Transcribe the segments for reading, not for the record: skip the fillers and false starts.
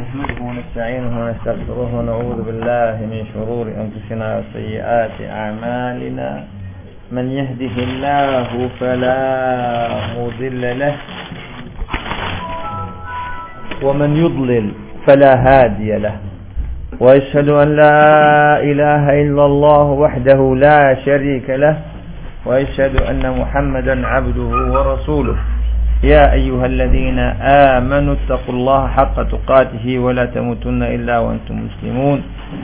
نحمده ونستعينه ونستغفره ونعوذ بالله من شرور أنفسنا وسيئات أعمالنا. من يهده الله فلا مضل له ومن يضلل فلا هادي له، وأشهد أن لا إله إلا الله وحده لا شريك له، وأشهد أن محمدا عبده ورسوله. يا أيها الذين آمنوا اتقوا الله حق تقاته ولا تموتن إلا وأنتم مسلمون.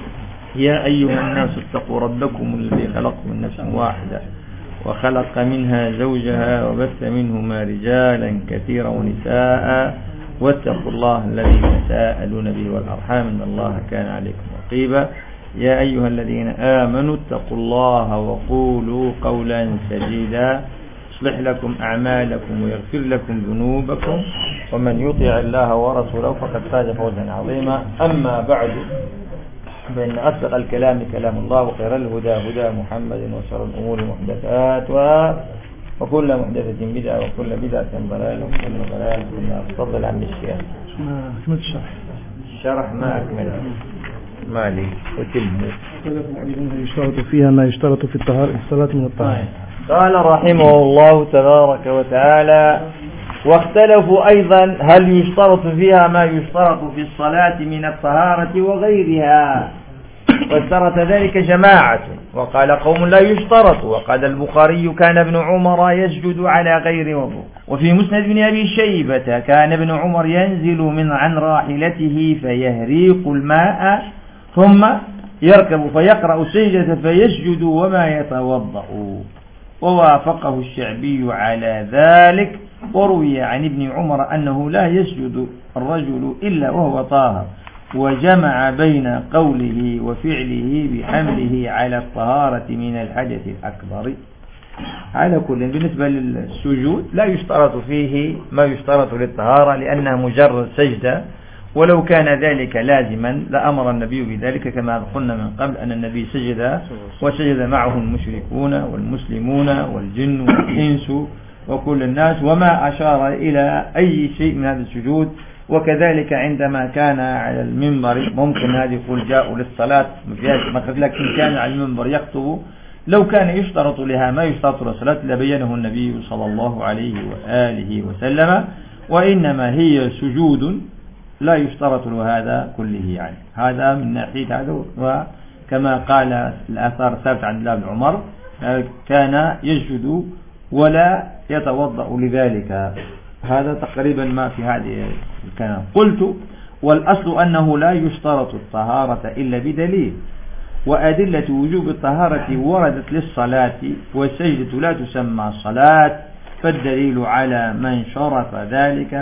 يا أيها الناس اتقوا ربكم الذي خلقكم من نفس واحدة وخلق منها زوجها وبث منهما رجالا كثيرا ونساء، واتقوا الله الذي تساءلون به والأرحام إن الله كان عليكم رقيبا. يا أيها الذين آمنوا اتقوا الله وقولوا قولا سديدا يصلح لكم أعمالكم ويغفر لكم ذنوبكم، ومن يطع الله ورسوله فقد فاز فوزا عظيما. أما بعد، فإن أصدق الكلام كلام الله، وخير الهدى هدى محمد، وشر الأمور محدثاتها، وكل محدثة بدعة، وكل بدعة ضلالة، وكل ضلالة في النار. تفضل عم الشيخ. أكمل الشرح ما أكمل مالي وتلمه. يشترط فيها ما يشترط في الصلاة من الطهارة. قال رحمه الله تبارك وتعالى: واختلفوا أيضا هل يشترط فيها ما يشترط في الصلاة من الطهارة وغيرها، واشترط ذلك جماعة، وقال قوم لا يشترط. وقال البخاري: كان ابن عمر يسجد على غير وضوء. وفي مسند بن أبي شيبة: كان ابن عمر ينزل عن راحلته فيهريق الماء ثم يركب فيقرأ سجدة فيسجد وما يتوضأ. ووافقه الشعبي على ذلك. وروي عن ابن عمر أنه لا يسجد الرجل إلا وهو طاهر، وجمع بين قوله وفعله بحمله على الطهارة من الحدث الأكبر. على كل، بالنسبة للسجود لا يشترط فيه ما يشترط للطهارة، لأنها مجرد سجدة، ولو كان ذلك لازما لأمر النبي بذلك، كما قلنا من قبل أن النبي سجد وسجد معه المشركون والمسلمون والجن والإنس وكل الناس، وما أشار إلى أي شيء من هذا السجود. وكذلك عندما كان على المنبر، ممكن هذه يقول جاءوا للصلاة، لكن كان على المنبر يخطب، لو كان يشترط لها ما يشترط للصلاة لبينه النبي صلى الله عليه وآله وسلم. وإنما هي سجود لا يشترط له هذا كله، يعني هذا من ناحية هذا. وكما قال الآثار الثابتة عن الله بن عمر: كان يسجد ولا يتوضأ لذلك. هذا تقريبا ما في هذه الكلام. قلت: والأصل أنه لا يشترط الطهارة إلا بدليل، وأدلة وجوب الطهارة وردت للصلاة، والسجدة لا تسمى صلاة، فالدليل على من شرط ذلك.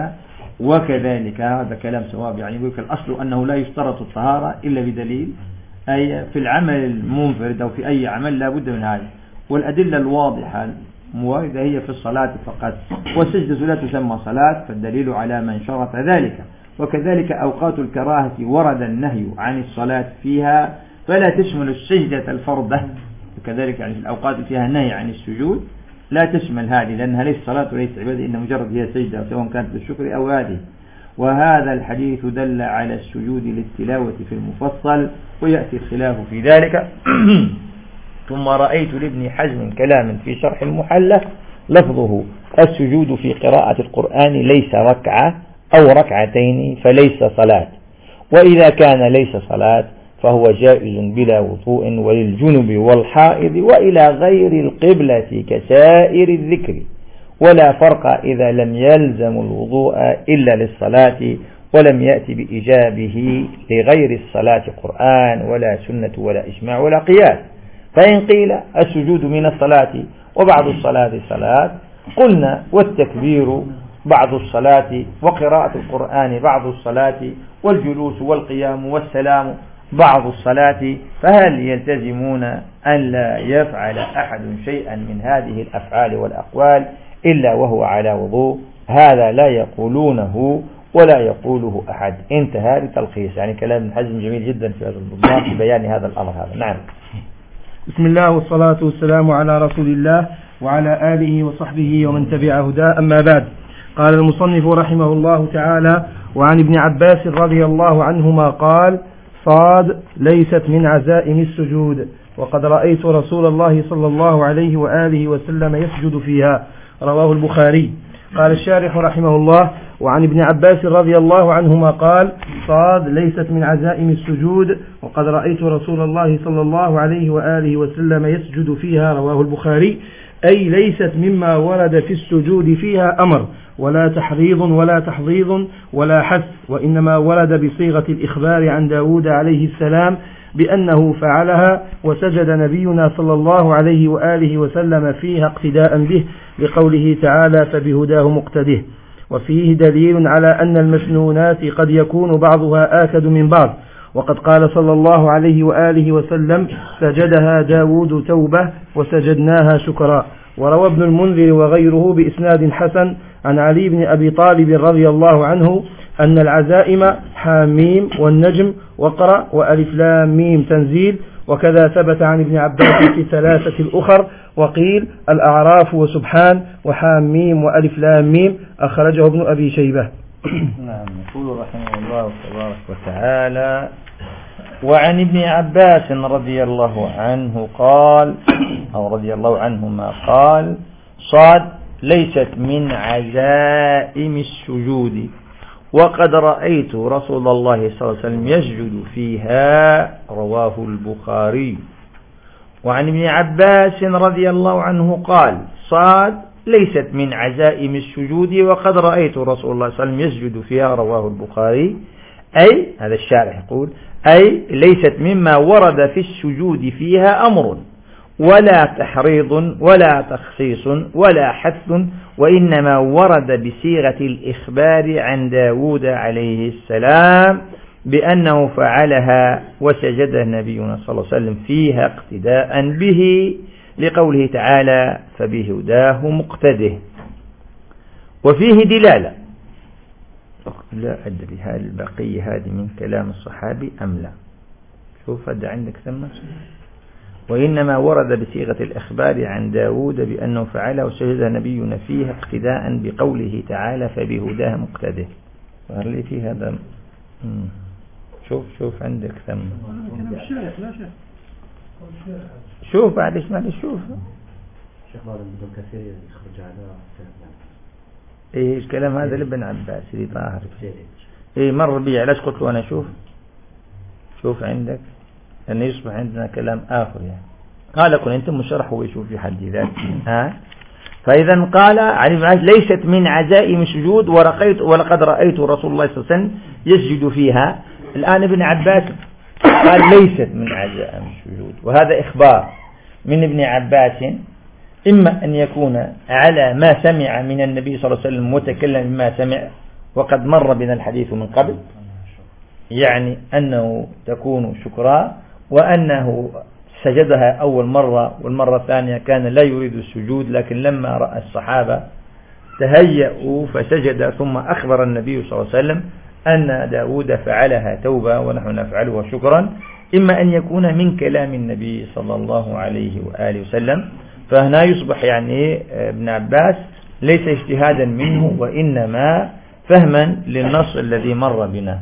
وكذلك هذا كلام صواب، يعني يقول الأصل أنه لا يشترط الطهارة إلا بدليل، أي في العمل المنفرد أو في أي عمل لا بد من هذا. والأدلة الواضحة المواردة هي في الصلاة فقط، والسجدة لا تسمى صلاة، فالدليل على من شرط ذلك. وكذلك أوقات الكراهة ورد النهي عن الصلاة فيها، فلا تشمل السجدة الفردة. وكذلك يعني في الأوقات فيها نهي عن السجود لا تشمل هذه، لأنها ليس صلاة وليس عبادة، إن مجرد هي سجدة، سواء كانت بالشكر أو هذه. وهذا الحديث دل على السجود للتلاوة في المفصل، ويأتي الخلاف في ذلك. ثم رأيت لابن حزم كلام في شرح المحلى لفظه: السجود في قراءة القرآن ليس ركعة أو ركعتين فليس صلاة، وإذا كان ليس صلاة فهو جائز بلا وضوء وللجنب والحائض وإلى غير القبلة كسائر الذكر، ولا فرق إذا لم يلزم الوضوء إلا للصلاة ولم يأتي بإجابه لغير الصلاة قرآن ولا سنة ولا إجماع ولا قياس. فإن قيل السجود من الصلاة وبعض الصلاة صلاة، قلنا والتكبير بعض الصلاة، وقراءة القرآن بعض الصلاة، والجلوس والقيام والسلام بعض الصلاة، فهل يلتزمون أن لا يفعل أحد شيئا من هذه الأفعال والأقوال إلا وهو على وضوء؟ هذا لا يقولونه ولا يقوله أحد. انتهى لتلخيص، يعني كلام ابن حزم جميل جدا في هذا الموضوع في بيان هذا الأمر هذا. نعم. بسم الله والصلاة والسلام على رسول الله وعلى آله وصحبه ومن تبع هداه، أما بعد. قال المصنف رحمه الله تعالى: وعن ابن عباس رضي الله عنهما قال: صاد ليست من عزائم السجود، وقد رأيت رسول الله صلى الله عليه وآله وسلم يسجد فيها. رواه البخاري. قال الشارح رحمه الله: وعن ابن عباس رضي الله عنهما قال: صاد ليست من عزائم السجود، وقد رأيت رسول الله صلى الله عليه وآله وسلم يسجد فيها. رواه البخاري. أي ليست مما ورد في السجود فيها أمر ولا تحريض ولا تحضيض ولا حث، وإنما ورد بصيغة الإخبار عن داود عليه السلام بأنه فعلها، وسجد نبينا صلى الله عليه وآله وسلم فيها اقتداء به، لقوله تعالى: فبهداه مقتده. وفيه دليل على أن المسنونات قد يكون بعضها آكد من بعض، وقد قال صلى الله عليه وآله وسلم: سجدها داود توبة وسجدناها شكرا. وروى ابن المنذر وغيره بإسناد حسن عن علي بن أبي طالب رضي الله عنه أن العزائم حاميم والنجم وقرأ وألف لام ميم تنزيل، وكذا ثبت عن ابن عباس في ثلاثة الأخر، وقيل الأعراف وسبحان وحاميم وألف لام ميم. أخرجه ابن أبي شيبة. نعم. يقول رحمه الله تبارك وتعالى: وعن ابن عباس رضي الله عنه قال، أو رضي الله عنهما قال: صاد ليست من عزائم السجود، وقد رأيت رسول الله صلى الله عليه وسلم يسجد فيها. رواه البخاري. وعن ابن عباس رضي الله عنه قال: صاد ليست من عزائم السجود، وقد رأيت رسول الله صلى الله عليه وسلم يسجد فيها. رواه البخاري. أي هذا الشارح يقول: أي ليست مما ورد في السجود فيها أمر ولا تحريض ولا تخصيص ولا حث، وإنما ورد بصيغة الإخبار عن داود عليه السلام بأنه فعلها، وسجد نبينا صلى الله عليه وسلم فيها اقتداء به، لقوله تعالى: فبهداه مقتده. وفيه دلالة. لا أدري هل البقية هذه من كلام الصحابي أم لا. شوف هذا عندك ثم: وإنما ورد بصيغة الإخبار عن داود بأنه فعله، وسجد نبينا فيها اقتداء بقوله تعالى: فبهداه مقتده. ظهر لي في هذا. شوف عندك ثم. شوف معلش شوف. شيخ بعض ابن كثير يخرج على ايه الكلام هذا لابن عباس اللي ظاهر. ايه مر بي. علاش قلت له انا شوف عندك أن يصبح عندنا كلام آخر يعني. قال كن أنت مشرح ويشوف في حد ذاته. فإذا قال ليست من عزائم السجود، ولقد رأيت رسول الله صلى الله عليه وسلم يسجد فيها. الآن ابن عباس قال ليست من عزائم السجود، وهذا إخبار من ابن عباس، إما أن يكون على ما سمع من النبي صلى الله عليه وسلم متكلم بما سمع، وقد مر بنا الحديث من قبل، يعني أنه تكون شكرا، وأنه سجدها أول مرة، والمرة الثانية كان لا يريد السجود، لكن لما رأى الصحابة تهيأوا فسجد، ثم أخبر النبي صلى الله عليه وسلم أن داود فعلها توبة ونحن نفعلها شكرا. إما أن يكون من كلام النبي صلى الله عليه وآله وسلم، فهنا يصبح يعني ابن عباس ليس اجتهادا منه، وإنما فهما للنص الذي مر بنا.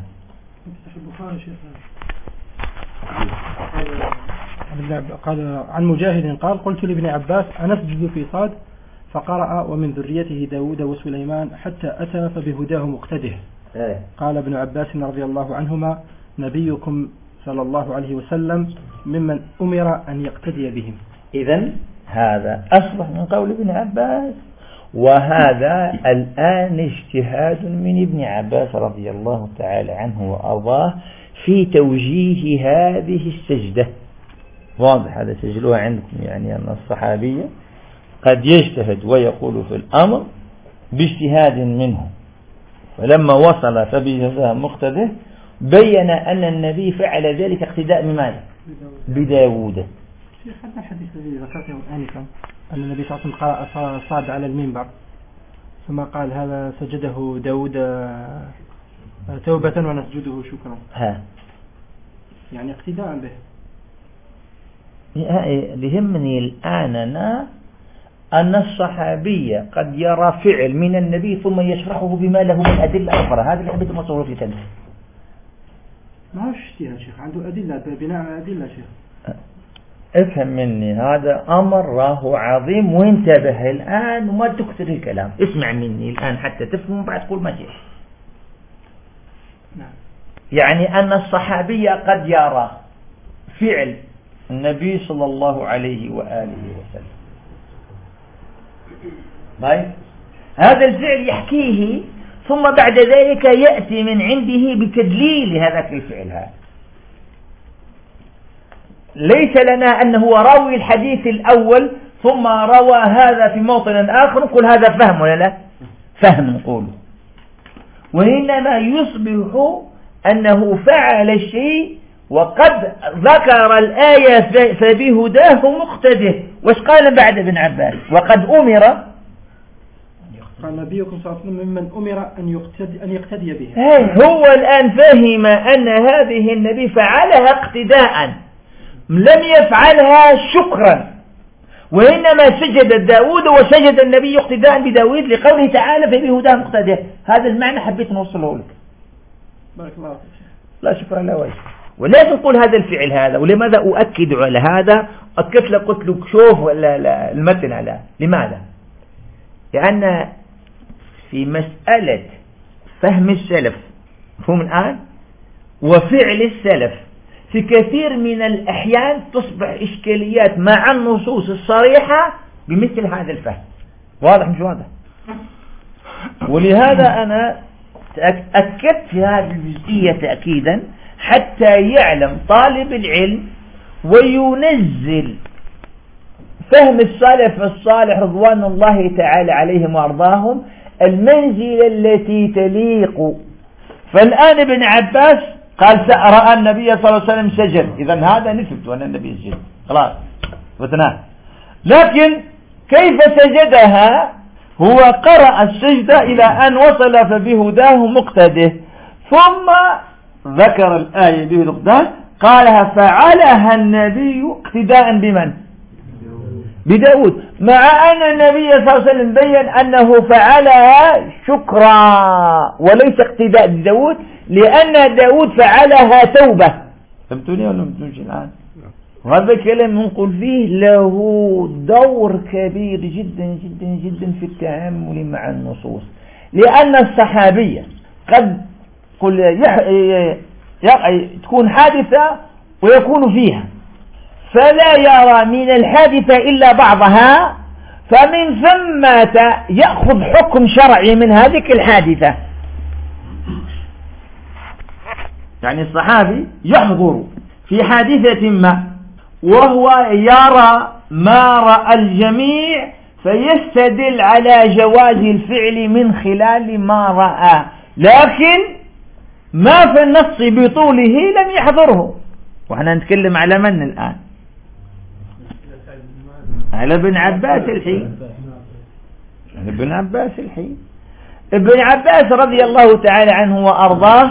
قال عن مجاهد قال: قلت لابن عباس: أنسجد في صاد؟ فقرأ: ومن ذريته داود وسليمان حتى أتى فبهداه مقتده. قال ابن عباس رضي الله عنهما: نبيكم صلى الله عليه وسلم ممن أمر أن يقتدي بهم. إذن هذا أصبح من قول ابن عباس، وهذا الآن اجتهاد من ابن عباس رضي الله تعالى عنه وأرضاه في توجيه هذه السجدة. واضح هذا، سجلوها عندكم، يعني أن الصحابي قد يجتهد ويقول في الأمر باجتهاد منه، فلما وصل فبهداه مقتده بين أن النبي فعل ذلك اقتداء بماذا؟ بداود. في حتى الحديث الذي ذكرته آنفا أن النبي صلى الله عليه وسلم قرأ صاد على المنبر، ثم قال: هذا سجده داود توبة ونسجده شكرا. يعني اقتداء به. يهمني الآن أنا أن الصحابي قد يرى فعل من النبي ثم يشرحه بما له من أدلة أخرى. هذا اللي حبيت المصور في تنس. ما هوش يا شيخ، عنده أدلة بناء على أدلة شيخ. افهم مني، هذا أمر راه عظيم، وانتبه الآن وما تكثر الكلام. اسمع مني الآن حتى تفهم بعد تقول ما شيء. نعم. يعني أن الصحابي قد يرى فعل النبي صلى الله عليه وآله وسلم. طيب، هذا الفعل يحكيه ثم بعد ذلك يأتي من عنده بتدليل هذاك الفعل. هذا ليس لنا أنه راوي الحديث الأول ثم روى هذا في موطن آخر نقول هذا فهم ولا لا؟ فهم نقول، وإنما يصبح أنه فعل الشيء وقد ذكر الآية فبهداه مقتده. وش قال بعد ابن عباس؟ وقد أمر، قال نبيكم صلى الله عليه وسلم ممن أمر أن يقتدي به. هو الآن فهم أن هذه النبي فعلها اقتداء، لم يفعلها شكرا، وإنما سجد داود وسجد النبي اقتداء بداود لقوله تعالى فبهداه مقتده. هذا المعنى حبيت نوصله لك. بارك الله فيك. لا شكرا لا وجه. ولا تقول هذا الفعل هذا. ولماذا أؤكد على هذا؟ أكدت لك قلت لك شوف ولا المتن على. لماذا؟ لأن في مسألة فهم السلف مفهوم الآن وفعل السلف في كثير من الأحيان تصبح إشكاليات مع النصوص الصريحة بمثل هذا الفهم. واضح مش واضح؟ ولهذا أنا أكدت في هذه الجزئية تأكيدا حتى يعلم طالب العلم وينزل فهم السلف الصالح رضوان الله تعالى عليهم وأرضاهم المنزلة التي تليق. فالآن ابن عباس قال رأى النبي صلى الله عليه وسلم سجد، إذن هذا نثبت أن النبي سجد خلاص وثناه. لكن كيف سجدها؟ هو قرأ السجدة إلى أن وصل فبهداه مقتده، ثم ذكر الآية بهداه قالها فعلها النبي اقتداء بمن؟ بداود، مع أن النبي صلى الله عليه وسلم بيّن أنه فعلها شكرا وليس اقتداء بداود، لأن داود فعلها توبة. فهمتوني ولا فهمتونيش الآن؟ وهذا الكلام نقول فيه له دور كبير جدا جدا جدا في التعامل مع النصوص، لأن الصحابية قد تكون حادثة ويكون فيها فلا يرى من الحادثة إلا بعضها، فمن ثم يأخذ حكم شرعي من هذه الحادثة. يعني الصحابي يحضر في حادثة ما وهو يرى ما رأى الجميع فيستدل على جواز الفعل من خلال ما رأى، لكن ما في النص بطوله لم يحضره. وإحنا نتكلم على من الآن؟ على ابن عباس الحين. ابن عباس الحين. ابن عباس رضي الله تعالى عنه وأرضاه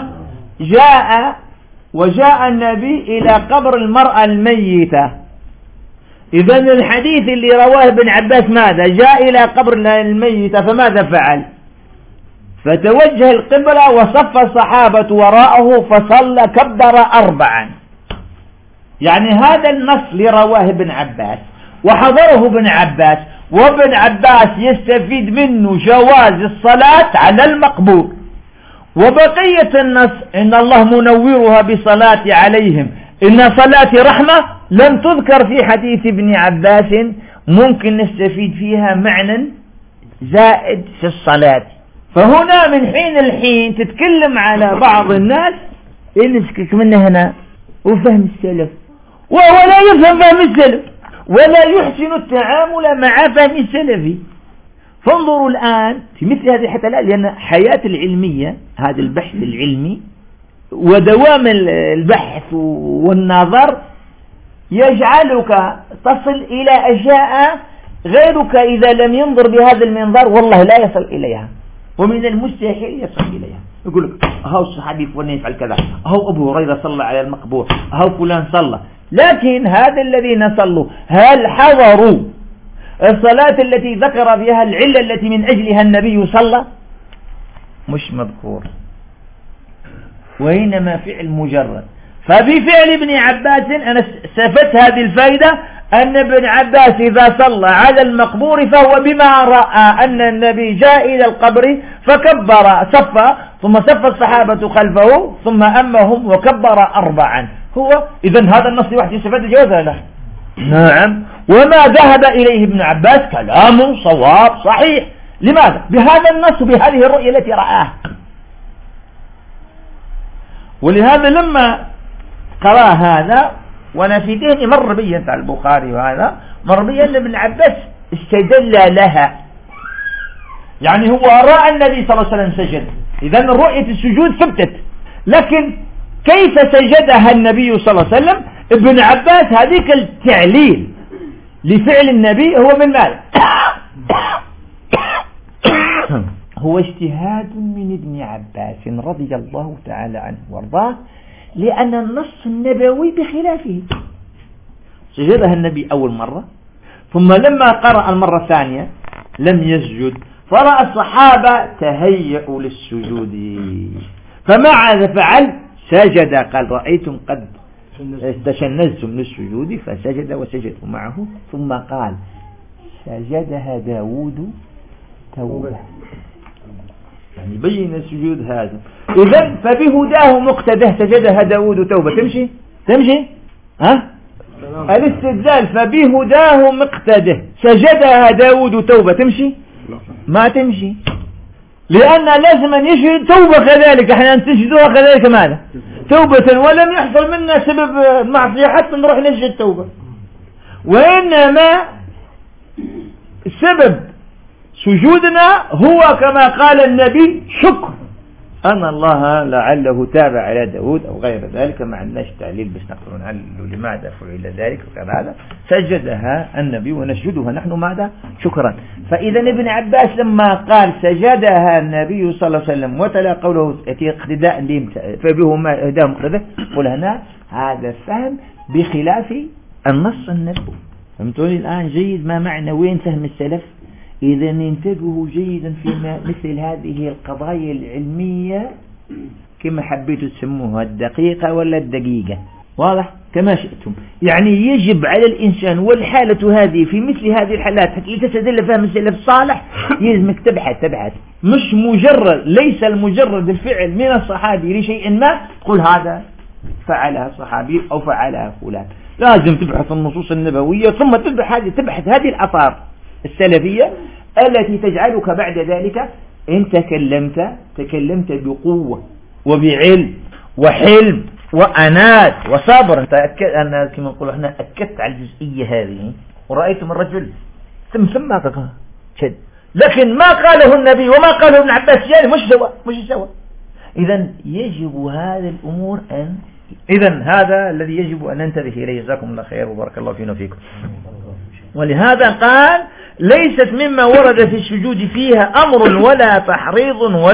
وجاء النبي إلى قبر المرأة الميتة. إذن الحديث اللي رواه ابن عباس ماذا؟ جاء إلى قبر الميتة فماذا فعل؟ فتوجه القبلة وصف الصحابة وراءه فصلى كبر 4. يعني هذا النص اللي رواه ابن عباس وحضره ابن عباس، وابن عباس يستفيد منه جواز الصلاة على المقبور. وبقية النص إن الله منورها بصلاة عليهم إن صلاة رحمة لم تذكر في حديث ابن عباس، ممكن نستفيد فيها معنى زائد في الصلاة. فهنا من حين الحين تتكلم على بعض الناس ينسكك منه هنا وفهم السلف، وهو لا يفهم فهم السلف ولا يحسن التعامل مع فهم السلفي. فانظروا الآن في مثل هذه حتى لا، لأن حياة العلمية هذا البحث العلمي ودوام البحث والنظر يجعلك تصل إلى أشياء غيرك إذا لم ينظر بهذا المنظر والله لا يصل إليها، ومن المستحيل يصل إليها. يقول لك هاو الصحابي فلان يفعل كذا، هاو أبو هريرة صلى على المقبور، هاو فلان صلى، لكن هذا الذين صلوا هل حضروا الصلاة التي ذكر فيها العلة التي من أجلها النبي صلى مش مذكور، وإنما فعل مجرد. فبفعل ابن عباس أنا استفدت هذه الفائدة، أن ابن عباس إذا صلى على المقبور فهو بما رأى أن النبي جاء إلى القبر فكبر صفا، ثم صف الصحابة خلفه ثم أمهم وكبر 4. هو إذن هذا النص واحد يستفاد جوازه له. نعم. وما ذهب إليه ابن عباس كلام صواب صحيح. لماذا؟ بهذا النص وبهذه الرؤية التي رآها. ولهذا لما قرأ هذا وانا في ذهني مر بي على البخاري، وهذا مر بي ان ابن عباس استدل لها، يعني هو رأى النبي صلى الله عليه وسلم سجد، اذا رؤية السجود ثبتت، لكن كيف سجدها النبي صلى الله عليه وسلم؟ ابن عباس هذيك التعليل لفعل النبي هو من ماذا؟ هو اجتهاد من ابن عباس رضي الله تعالى عنه وارضاه، لأن النص النبوي بخلافه. سجدها النبي أول مرة، ثم لما قرأ المرة الثانية لم يسجد، فرأى الصحابة تهيئوا للسجود، فماذا فعل؟ سجد. قال رأيتم قد تشنزتم للسجود، فسجد وسجدوا معه، ثم قال سجدها داود توبة، يعني بين السجود هذا. إذن فبهداه مقتده سجدها داود توبة. تمشي ها؟ الاستدلال فبهداه مقتده سجدها داود توبة تمشي؟ ما تمشي، لأن لازم أن يشهد توبة كذلك، احنا تجدوها كذلك ماذا؟ توبة، ولم يحصل منا سبب معصية حتى نروح نسجد توبة، وإنما سبب سجودنا هو كما قال النبي شكر أن الله لعله تاب على داود أو غير ذلك، ما عندناش تعليل بس نقدر نعلل لماذا فعل ذلك وكذا. سجدها النبي ونسجدها نحن ماذا؟ شكرا. فإذا ابن عباس لما قال سجدها النبي صلى الله عليه وسلم وتلا قوله اقتداء بهم فبهما هداهم مقتدى، قل هنا هذا فهم بخلاف النص النبوي. فهمتوني الآن جيد ما معنى وين فهم السلف؟ إذا انتبهوا جيدا في مثل هذه القضايا العلمية كما حبيتوا تسموها، الدقيقة ولا الدقيقة، واضح كما شئتم. يعني يجب على الإنسان والحالة هذه في مثل هذه الحالات حتى لتستدل فهم السلف الصالح يلزمك تبحث، مش مجرد، ليس المجرد الفعل من الصحابي لشيء ما تقول هذا فعلها الصحابي أو فعلها فلان. لازم تبحث النصوص النبوية، ثم تبحث هذه الآثار السلفية التي تجعلك بعد ذلك إن تكلمت بقوة وبعلم وحلم وأنات وصبر. أنا كما نقول احنا أكدت على الجزئية هذه، ورأيت من رجل ثم شد، لكن ما قاله النبي وما قاله ابن عباس يعني مش سوا. إذن يجب هذا الأمور هذا الذي يجب أن ننتبه إليه. جزاكم الله خير وبارك الله فينا وفيكم. ولهذا قال ليست مما ورد في السجود فيها أمر ولا تحريض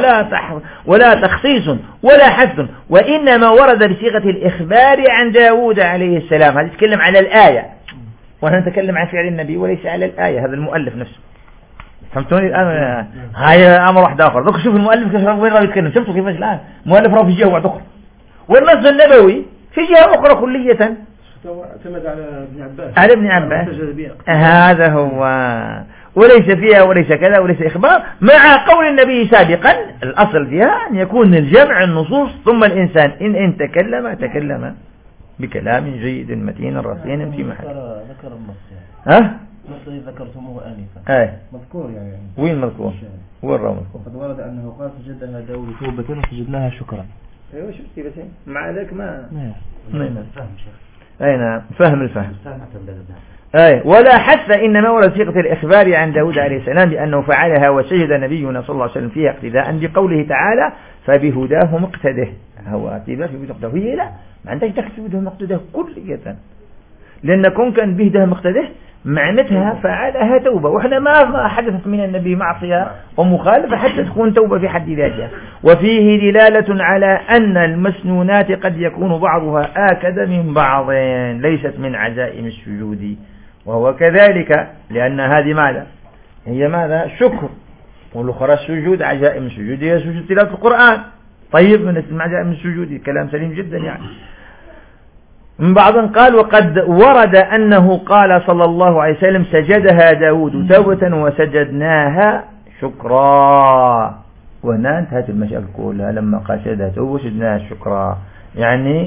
ولا تخصيص ولا حث، وإنما ورد بصيغة الإخبار عن داود عليه السلام. هذا يتكلم على الآية، ونحن نتكلم عن فعل النبي وليس على الآية. هذا المؤلف نفسه، فهمتوني الآن؟ هاي أمر واحد آخر. ذوك شوف المؤلف كيف وين راه يتكلم، شفتوا كيفاش الآن مؤلف راه في جهة واحدة أخرى، والنص النبوي في جهة أخرى كلية. اعتمد على ابن عباس هذا هو، وليس فيها وليس كذا وليس إخبار، مع قول النبي سابقا الأصل فيها أن يكون الجمع النصوص، ثم الإنسان إن تكلم بكلام جيد متين رصين في محل. ذكر النص النص الذي ذكرتموه آنفا مذكور يعني وين مذكور؟ وين راه مذكور؟ قد ورد أنه قال سجدها داود توبة وسجدناها شكرا. ايوه شفتي بس مع ذلك ما فهم شيخ. أي نعم فهم الفهم. ولا حث، إنما ورد صيغة الإخبار عن داود عليه السلام بأنه فعلها وسجد نبينا صلى الله عليه وسلم فيها اقتداء بقوله تعالى فبهداه مقتده. هو اقتداء في مقتده، هي لا ما عندك تكتب مقتده كلية، لأن كان بهداه مقتده معنتها فعلها توبة، وإحنا ما حدثت من النبي معصية ومخالفة حتى تكون توبة في حد ذاتها. وفيه دلالة على أن المسنونات قد يكون بعضها آكد من بعض، ليست من عزائم السجود وهو كذلك، لأن هذه ماذا؟ هي ماذا؟ شكر. والأخرى السجود، عجائب من السجود هي سجود تلاوة القرآن. طيب من عجائب من السجود، كلام سليم جدا يعني. من بعض قال وقد ورد أنه قال صلى الله عليه وسلم سجدها داود توبة وسجدناها شكرا. وهنا انتهت المسألة كلها لما قال سجدها توبة وسجدناها شكرا، يعني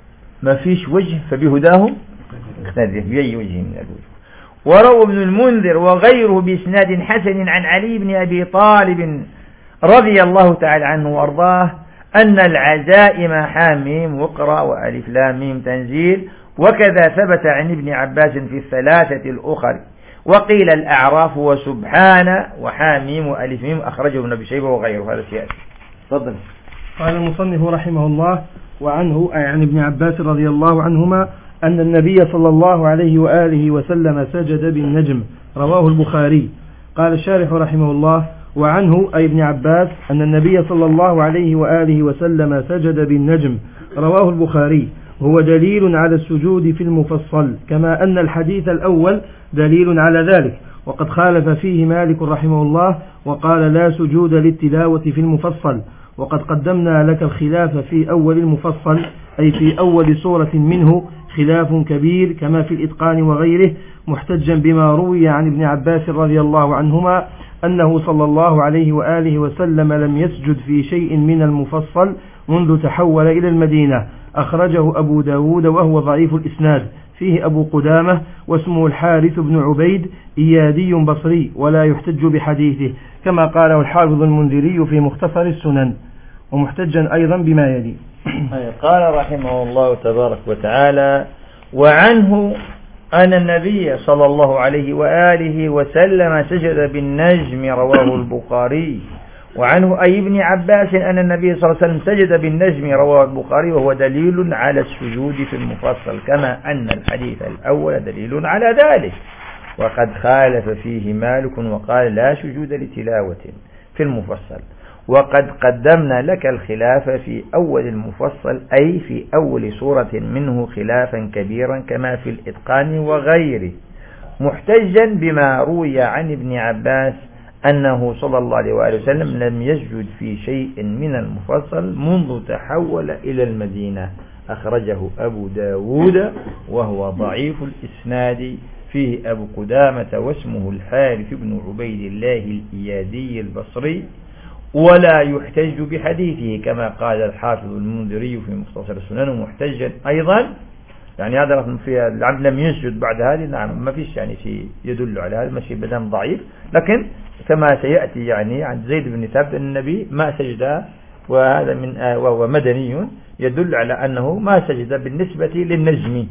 ما فيش وجه فبهداه اقتدي، بأي وجه من الوجه. وروى ابن المنذر وغيره بإسناد حسن عن علي بن أبي طالب رضي الله تعالى عنه وارضاه أن العزائم حاميم وقرأ وألف لام ميم تنزيل، وكذا ثبت عن ابن عباس في الثلاثة الأخر. وقيل الأعراف وسبحان وحاميم وألف ميم، أخرجه ابن أبي شيبة وغيره. هذا سياسي. تفضل. قال المصنف رحمه الله وعنه أي عن ابن عباس رضي الله عنهما أن النبي صلى الله عليه وآله وسلم سجد بالنجم، رواه البخاري. قال الشارح رحمه الله وعنه أي ابن عباس أن النبي صلى الله عليه وآله وسلم سجد بالنجم، رواه البخاري. هو دليل على السجود في المفصل، كما أن الحديث الأول دليل على ذلك، وقد خالف فيه مالك رحمه الله وقال لا سجود للتلاوة في المفصل. وقد قدمنا لك الخلاف في أول المفصل، أي في أول سورة منه، خلاف كبير كما في الإتقان وغيره، محتجا بما روي عن ابن عباس رضي الله عنهما أنه صلى الله عليه وآله وسلم لم يسجد في شيء من المفصل منذ تحول إلى المدينة. أخرجه أبو داود وهو ضعيف الإسناد، فيه أبو قدامة واسمه الحارث بن عبيد إيادي بصري، ولا يحتج بحديثه، كما قاله الحافظ المنذري في مختصر السنن، ومحتجا أيضا بما يلي. قال رحمه الله تبارك وتعالى وعنه أن النبي صلى الله عليه وآله وسلم سجد بالنجم، رواه البخاري. وعنه أي ابن عباس أن النبي صلى الله عليه وسلم سجد بالنجم، رواه البخاري، وهو دليل على السجود في المفصل، كما أن الحديث الأول دليل على ذلك. وقد خالف فيه مالك وقال لا سجود لتلاوة في المفصل. وقد قدمنا لك الخلاف في أول المفصل، أي في أول سورة منه، خلافا كبيرا كما في الإتقان وغيره، محتجا بما روي عن ابن عباس أنه صلى الله عليه وآله وسلم لم يسجد في شيء من المفصل منذ تحول إلى المدينة. أخرجه أبو داود وهو ضعيف الإسناد، فيه أبو قدامة واسمه الحارث بن عبيد الله الإيادي البصري، ولا يحتج بحديثه، كما قال الحافظ المنذري في مختصر السنن، محتجا أيضا. يعني هذا رقم في العبد لم يسجد بعد هذه، نعم ما فيش يعني شيء يدل على هذا، ماشي بدم ضعيف، لكن كما سيأتي يعني عن زيد بن ثابت النبي ما سجد، وهذا من وهو مدني يدل على أنه ما سجد بالنسبة للنجم.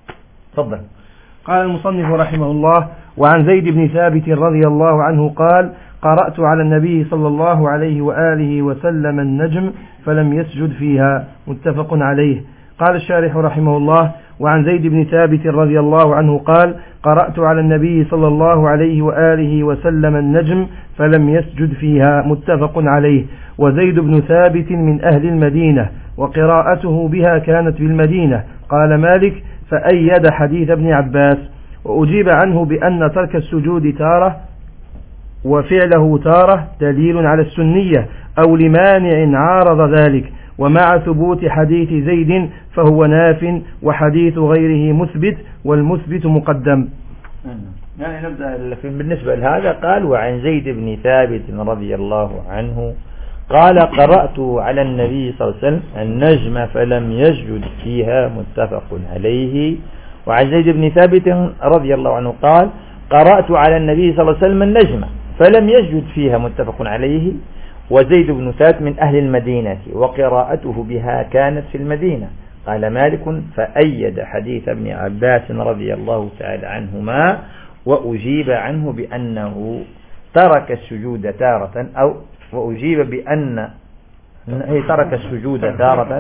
تفضل. قال المصنف رحمه الله وعن زيد بن ثابت رضي الله عنه قال قرأت على النبي صلى الله عليه وآله وسلم النجم فلم يسجد فيها، متفق عليه. قال الشارح رحمه الله وعن زيد بن ثابت رضي الله عنه قال قرأت على النبي صلى الله عليه وآله وسلم النجم فلم يسجد فيها، متفق عليه. وزيد بن ثابت من أهل المدينة، وقراءته بها كانت بالمدينة. قال مالك فأيد حديث ابن عباس. وأجيب عنه بأن ترك السجود تارة وفعله تارة دليل على السنية أو لمانع عارض ذلك، ومع ثبوت حديث زيد فهو ناف، وحديث غيره مثبت، والمثبت مقدم. يعني نبدأ بالنسبة لهذا. قال وعن زيد بن ثابت رضي الله عنه قال قرأت على النبي صلى الله عليه وسلم النجم فلم يسجد فيها، متفق عليه. وعن زيد بن ثابت رضي الله عنه قال قرأت على النبي صلى الله عليه وسلم النجم فلم يسجد فيها، متفق عليه. وزيد بن ثابت من أهل المدينة، وقراءته بها كانت في المدينة. قال مالك فأيد حديث ابن عباس رضي الله تعالى عنهما، وأجيب عنه بأنه ترك السجود تارة، أو وأجيب بأن ترك السجود تارة،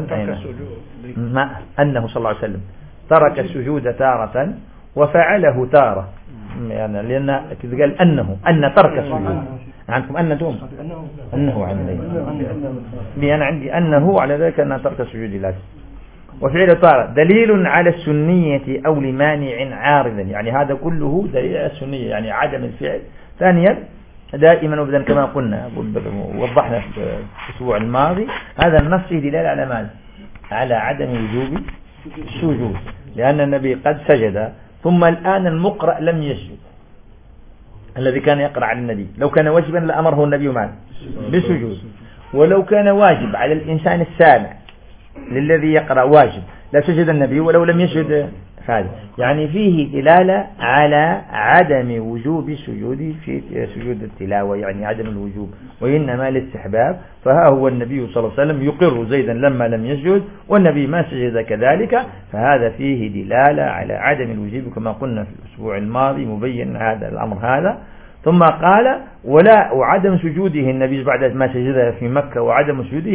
أنه صلى الله عليه وسلم ترك السجود تارة وفعله تارة، يعني لأن قال أن ترك السجود. عندكم أنتم أنه عندي، أنا عندي أنه على ذلك أن ترك السجود لازم. وفعل طارئ دليل على السنية أو لمانع عارض، يعني هذا كله دليل على السنية يعني عدم الفعل. ثانيا دائما وابدا كما قلنا وضحنا في الأسبوع الماضي هذا النص دلالة على ماذا؟ على عدم وجوب السجود، لأن النبي قد سجد ثم الآن المقرأ لم يسجد. الذي كان يقرأ على النبي لو كان واجبا لأمره النبي معه بالسجود، ولو كان واجب على الإنسان السامع للذي يقرأ واجب لا سجد النبي ولو لم يسجد. هذا يعني فيه دلالة على عدم وجوب السجود في سجود التلاوة، يعني عدم الوجوب وإنما الاستحباب. فها هو النبي صلى الله عليه وسلم يقر زيدا لما لم يسجد والنبي ما سجد كذلك، فهذا فيه دلالة على عدم الوجوب كما قلنا في الأسبوع الماضي مبين هذا الأمر هذا. ثم قال وعدم سجوده النبي بعد ما سجد في مكة وعدم سجوده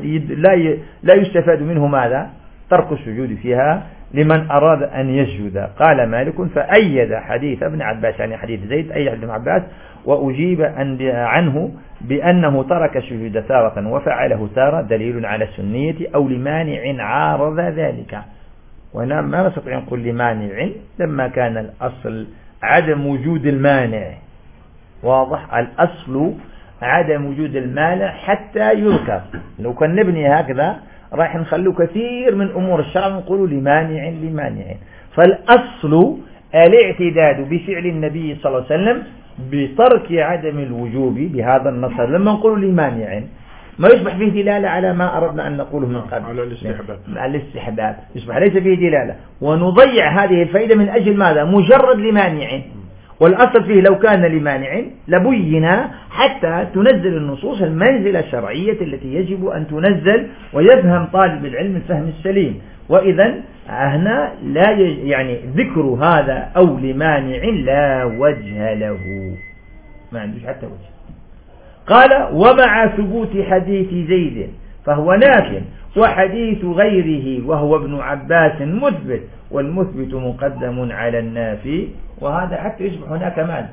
لا يستفاد منه ماذا؟ ترك السجود فيها لمن أراد أن يسجد. قال مالك فأيد حديث ابن عباس يعني حديث زيد أيد ابن عباس وأجيب عنه بأنه ترك السجود تارة وفعله تارة دليل على السنية أو لمانع عارض ذلك. وأنا ما نستطيع أن نقول لمانع لما كان الأصل عدم وجود المانع، واضح؟ الأصل عدم وجود المانع حتى يذكر. لو كان نبني هكذا راح نخلو كثير من أمور الشرع نقولوا لمانع. فالأصل الاعتداد بفعل النبي صلى الله عليه وسلم بترك عدم الوجوب بهذا النص. لما نقول لمانع ما يصبح فيه دلالة على ما أردنا أن نقوله من قبل على الاستحباب، يصبح ليس فيه دلالة ونضيع هذه الفائدة من أجل ماذا؟ مجرد لمانع. والأصل فيه لو كان لمانع لبينا حتى تنزل النصوص المنزلة الشرعية التي يجب أن تنزل ويفهم طالب العلم الفهم السليم. وإذا هنا لا يعني ذكر هذا أو لمانع لا وجه له، ما عندوش حتى وجه. قال ومع ثبوت حديث زيد فهو ناف وحديث غيره وهو ابن عباس مثبت والمثبت مقدم على النافي. وهذا حتى يصبح هناك ماذا؟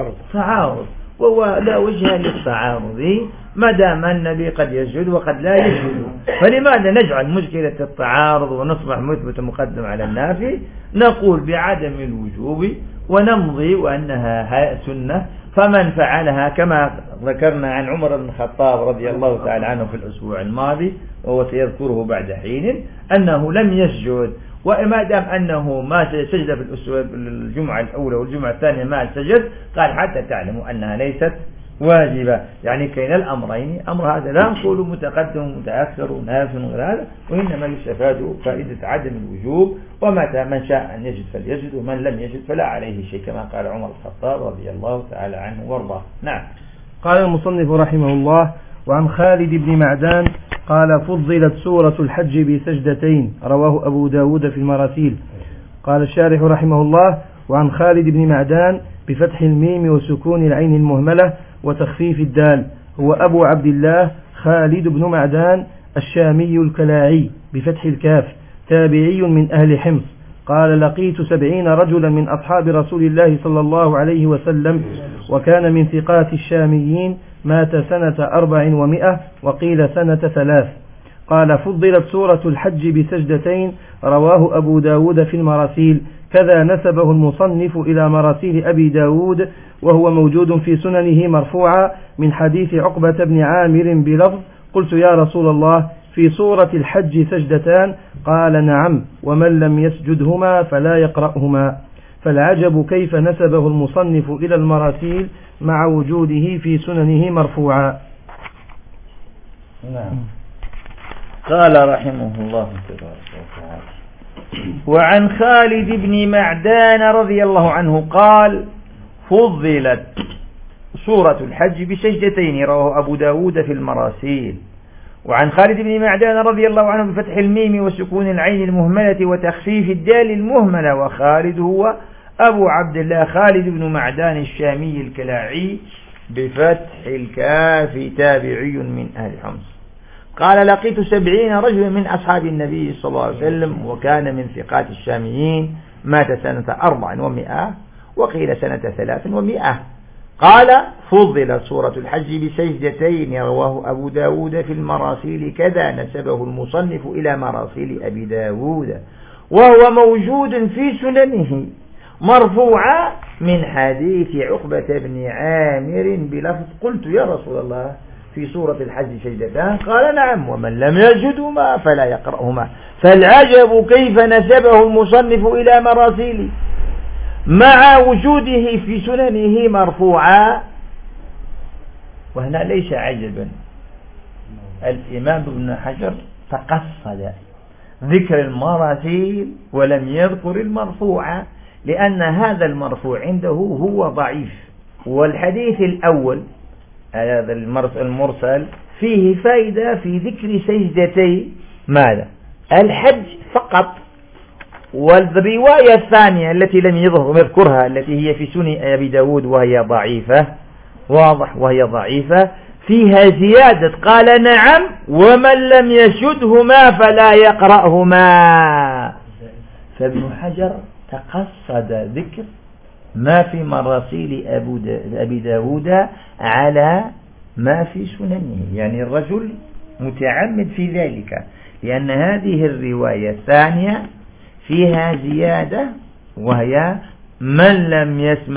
تعارض وهو لا وجه للتعارض ما دام النبي قد يسجد وقد لا يسجد. فلماذا نجعل مشكلة التعارض ونصبح مثبت مقدم على النافي؟ نقول بعدم الوجوب ونمضي وأنها سنة. فمن فعلها كما ذكرنا عن عمر بن الخطاب رضي الله تعالى عنه في الأسبوع الماضي وهو سيذكره بعد حين أنه لم يسجد، وما دام أنه ما سجد في الجمعة الأولى والجمعة الثانية ما سجد قال حتى تعلموا أنها ليست واجبة. يعني كين الأمرين، أمر هذا لا نقول متقدم متأخر وناف غير هذا، وإنما يستفاد فائدة عدم الوجوب. ومتى من شاء أن يجد فليجد ومن لم يجد فلا عليه شيء كما قال عمر الخطاب رضي الله تعالى عنه وارضاه. نعم. قال المصنف رحمه الله وعن خالد بن معدان قال فضلت سورة الحج بسجدتين رواه أبو داود في المراسيل. قال الشارح رحمه الله وعن خالد بن معدان بفتح الميم وسكون العين المهملة وتخفيف الدال هو أبو عبد الله خالد بن معدان الشامي الكلاعي بفتح الكاف تابعي من أهل حمص. قال لقيت 70 رجلا من أصحاب رسول الله صلى الله عليه وسلم وكان من ثقات الشاميين مات سنة 400 وقيل سنة 3. قال فضلت سورة الحج بسجدتين رواه أبو داود في المراسيل كذا نسبه المصنف إلى مراسيل أبي داود وهو موجود في سننه مرفوعا من حديث عقبة بن عامر بلفظ قلت يا رسول الله في سورة الحج سجدتان قال نعم ومن لم يسجدهما فلا يقرأهما. فالعجب كيف نسبه المصنف إلى المراسيل مع وجوده في سننه مرفوعا. نعم. قال رحمه الله تعالى وعن خالد بن معدان رضي الله عنه قال فضلت سورة الحج بسجدتين رواه أبو داود في المراسيل. وعن خالد بن معدان رضي الله عنه بفتح الميم وسكون العين المهملة وتخفيف الدال المهملة. وخالد هو أبو عبد الله خالد بن معدان الشامي الكلاعي بفتح الكاف تابعي من أهل حمص. قال لقيت 70 رجلا من أصحاب النبي صلى الله عليه وسلم وكان من ثقات الشاميين مات سنة 400 وقيل سنة 300. قال فضل سورة الحج بسجدتين رواه أبو داود في المراسيل كذا نسبه المصنف إلى مراسيل أبي داود وهو موجود في سننه مرفوعا من حديث عقبة بن عامر بلفظ قلت يا رسول الله في سورة الحج سجدتان قال نعم ومن لم يجدهما فلا يقرأهما فالعجب كيف نسبه المصنف إلى مراسيل مع وجوده في سننه مرفوعا وهنا ليس عجبا. الإمام ابن حجر تقصد ذكر المراسيل ولم يذكر المرفوع لأن هذا المرفوع عنده هو ضعيف والحديث الأول هذا المرسل فيه فائدة في ذكر سجدتي ماذا الحج فقط والرواية الثانية التي لم يذكرها التي هي في سنن أبي داود وهي ضعيفة واضح وهي ضعيفة فيها زيادة قال نعم ومن لم يشدهما فلا يقرأهما. فابن حجر تقصد ذكر ما في مراسيل أبي داود على ما في سننه يعني الرجل متعمد في ذلك لأن هذه الرواية الثانية فيها زيادة وهي من لم يسمع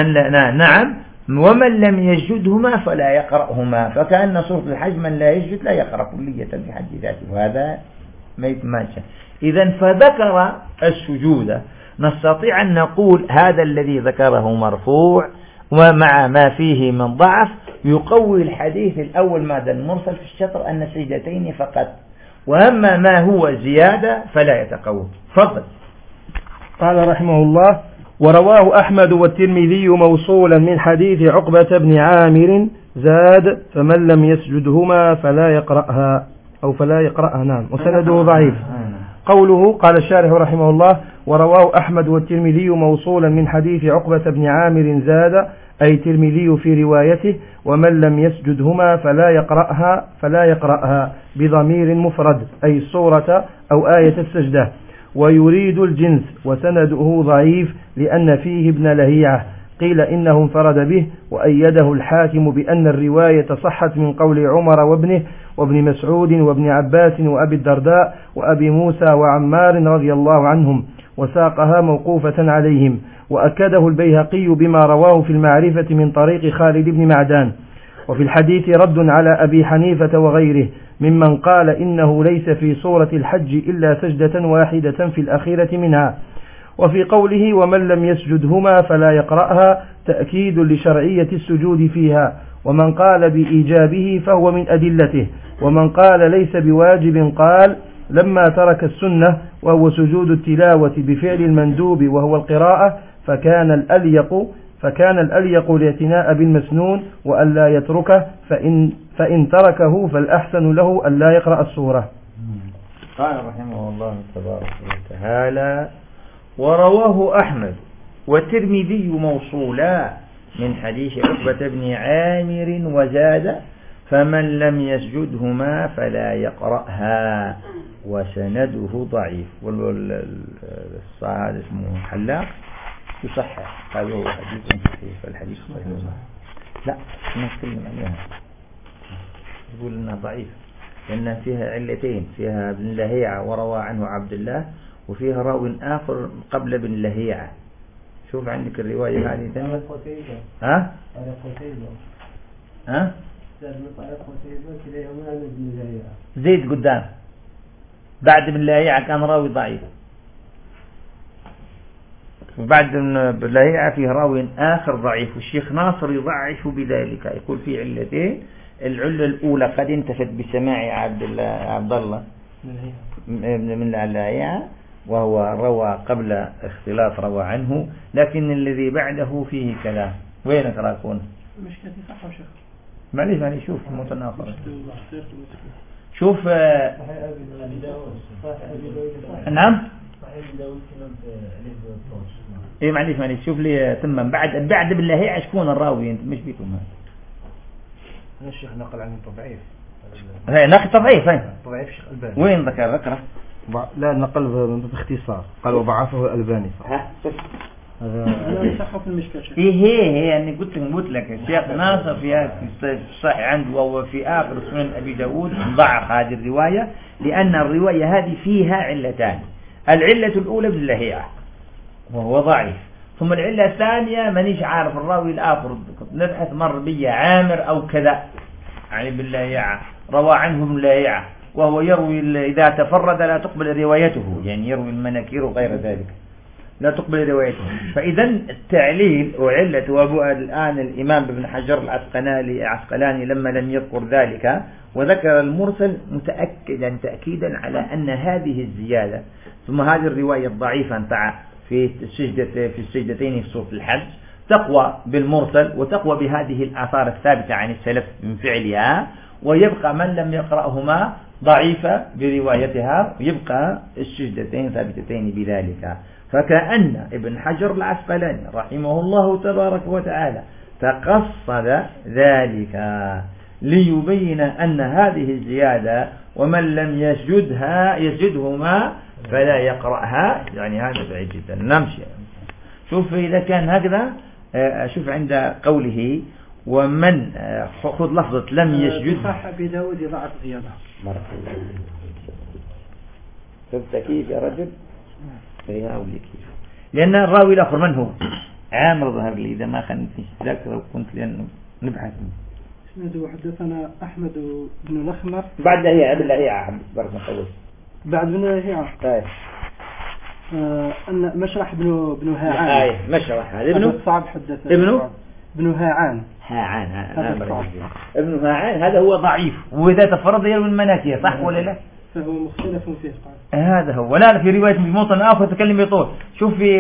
نعم ومن لم يجدهما فلا يقرأهما فكأن سورة الحج من لا يجد لا يقرأ كلية في حد ذاته وهذا ما يتماشى. إذن فذكر السجود نستطيع أن نقول هذا الذي ذكره مرفوع ومع ما فيه من ضعف يقوي الحديث الأول ماذا المرسل في الشطر أن سجدتين فقط وأما ما هو زيادة فلا يتقوى. فضل. قال رحمه الله ورواه أحمد والترمذي موصولا من حديث عقبة بن عامر زاد فمن لم يسجدهما فلا يقرأها أو فلا يقرأها نعم وسنده ضعيف. قوله قال الشارح رحمه الله ورواه أحمد والترمذي موصولا من حديث عقبة بن عامر زاد أي ترمذي في روايته ومن لم يسجدهما فلا يقرأها بضمير مفرد أي السورة أو آية السجدة ويريد الجنس وسنده ضعيف لأن فيه ابن لهيعة قيل إنه انفرد به وأيده الحاكم بأن الرواية صحت من قول عمر وابن مسعود وابن عباس وأبي الدرداء وأبي موسى وعمار رضي الله عنهم وساقها موقوفة عليهم وأكده البيهقي بما رواه في المعرفة من طريق خالد بن معدان. وفي الحديث رد على أبي حنيفة وغيره ممن قال إنه ليس في سورة الحج إلا سجدة واحدة في الأخيرة منها. وفي قوله ومن لم يسجدهما فلا يقرأها تأكيد لشرعية السجود فيها ومن قال بإيجابه فهو من أدلته ومن قال ليس بواجب قال لما ترك السنة وهو سجود التلاوة بفعل المندوب وهو القراءة فكان الأليق الاعتناء بالمسنون وألا يتركه فإن تركه فالأحسن له ألا يقرأ السورة. قال رحمه الله تبارك وتعالى ورواه أحمد والترمذي موصولا من حديث عقبة بن عامر وزاد فمن لم يسجدهما فلا يقرأها وسنده ضعيف والصاعد اسمه حلاق يصحح قال هو حديث صحيح فالحديث صحيح لا نتكلم عنها يقول انها ضعيف لان فيها علتين فيها ابن لهيعة وروى عنه عبد الله وفيها راو آخر قبل ابن لهيعة. شوف عندك الرواية هذه تمام ها زيد قدام بعد ابن لهيعة كان راوي ضعيف وبعد ابن لهيعة فيه راوي آخر ضعيف والشيخ ناصر يضعف بذلك يقول في علتين. العلة الأولى قد انتفت بسماع عبد الله من لهيعة وهو روى قبل اختلاط روى عنه لكن الذي بعده فيه كلام. وينك راكون مش كثير صح يا شيخ معليش شوف متناقض شوف نعم ايه معليش شوف لي ثم بعد بالله شكون الراوي انت مش بيكم هذا الشيخ نقل عن التضعيف هي نقل تضعيف تضعيف الشيخ الألباني وين ذكر لا نقل باختصار قال وضعفه الألباني أنا صحه في المشكلة. هي أني قلت لك الشيخ ناصر في الصحيح عنده وهو في آخر سنن أبي داود ضعف هذه الرواية، لأن الرواية هذه فيها علتان. العلة الأولى باللهيعة وهو ضعيف، ثم العلة الثانية مانيش عارف الراوي الآخر نبحث مر بي عامر أو كذا يعني باللهيعة، روى عنهم اللهيعة وهو يروي إذا تفرد لا تقبل روايته، يعني يروي المناكير وغير ذلك لا تقبل روايته. فإذا التعليل وعلة وابو الآن الإمام ابن حجر العسقلاني لما لم يذكر ذلك وذكر المرسل متأكدا تأكيدا على أن هذه الزيادة ثم هذه الرواية الضعيفة في السجدتين في سورة الحج تقوى بالمرسل وتقوى بهذه الآثار الثابتة عن السلف من فعلها، ويبقى من لم يقرأهما ضعيفة بروايتها ويبقى السجدتين ثابتتين بذلك. فكأن ابن حجر العسقلاني رحمه الله تبارك وتعالى تقصد ذلك ليبين أن هذه الزيادة ومن لم يسجدهما فلا يقرأها، يعني هذا بعيد جدا. نمشي شوف إذا كان هكذا، شوف عند قوله ومن خذ لفظة لم يسجد صح أبي داود يضعف زيادة شفت كيف يا رجل؟ لأن الراوي الآخر من هو؟ عامر ظهر لي إذا ما خلنتني ذاكر وكنت لأنه نبحث. اسمه حدثنا أحمد بن لخمر بعد لهيعة باللهيعة بارك الله بعد بن لهيعة طيب أن مشرح بن هاعان مشرح هذا ابنه صعب حدث ابن هاعان ابن هاعان هذا هو ضعيف، وإذا تفرد يروي المناكير صح ولا لا؟ فهو مختلف فيه قال هذا هو، ولا في رواية موطن آخر تكلم يطول. شوف في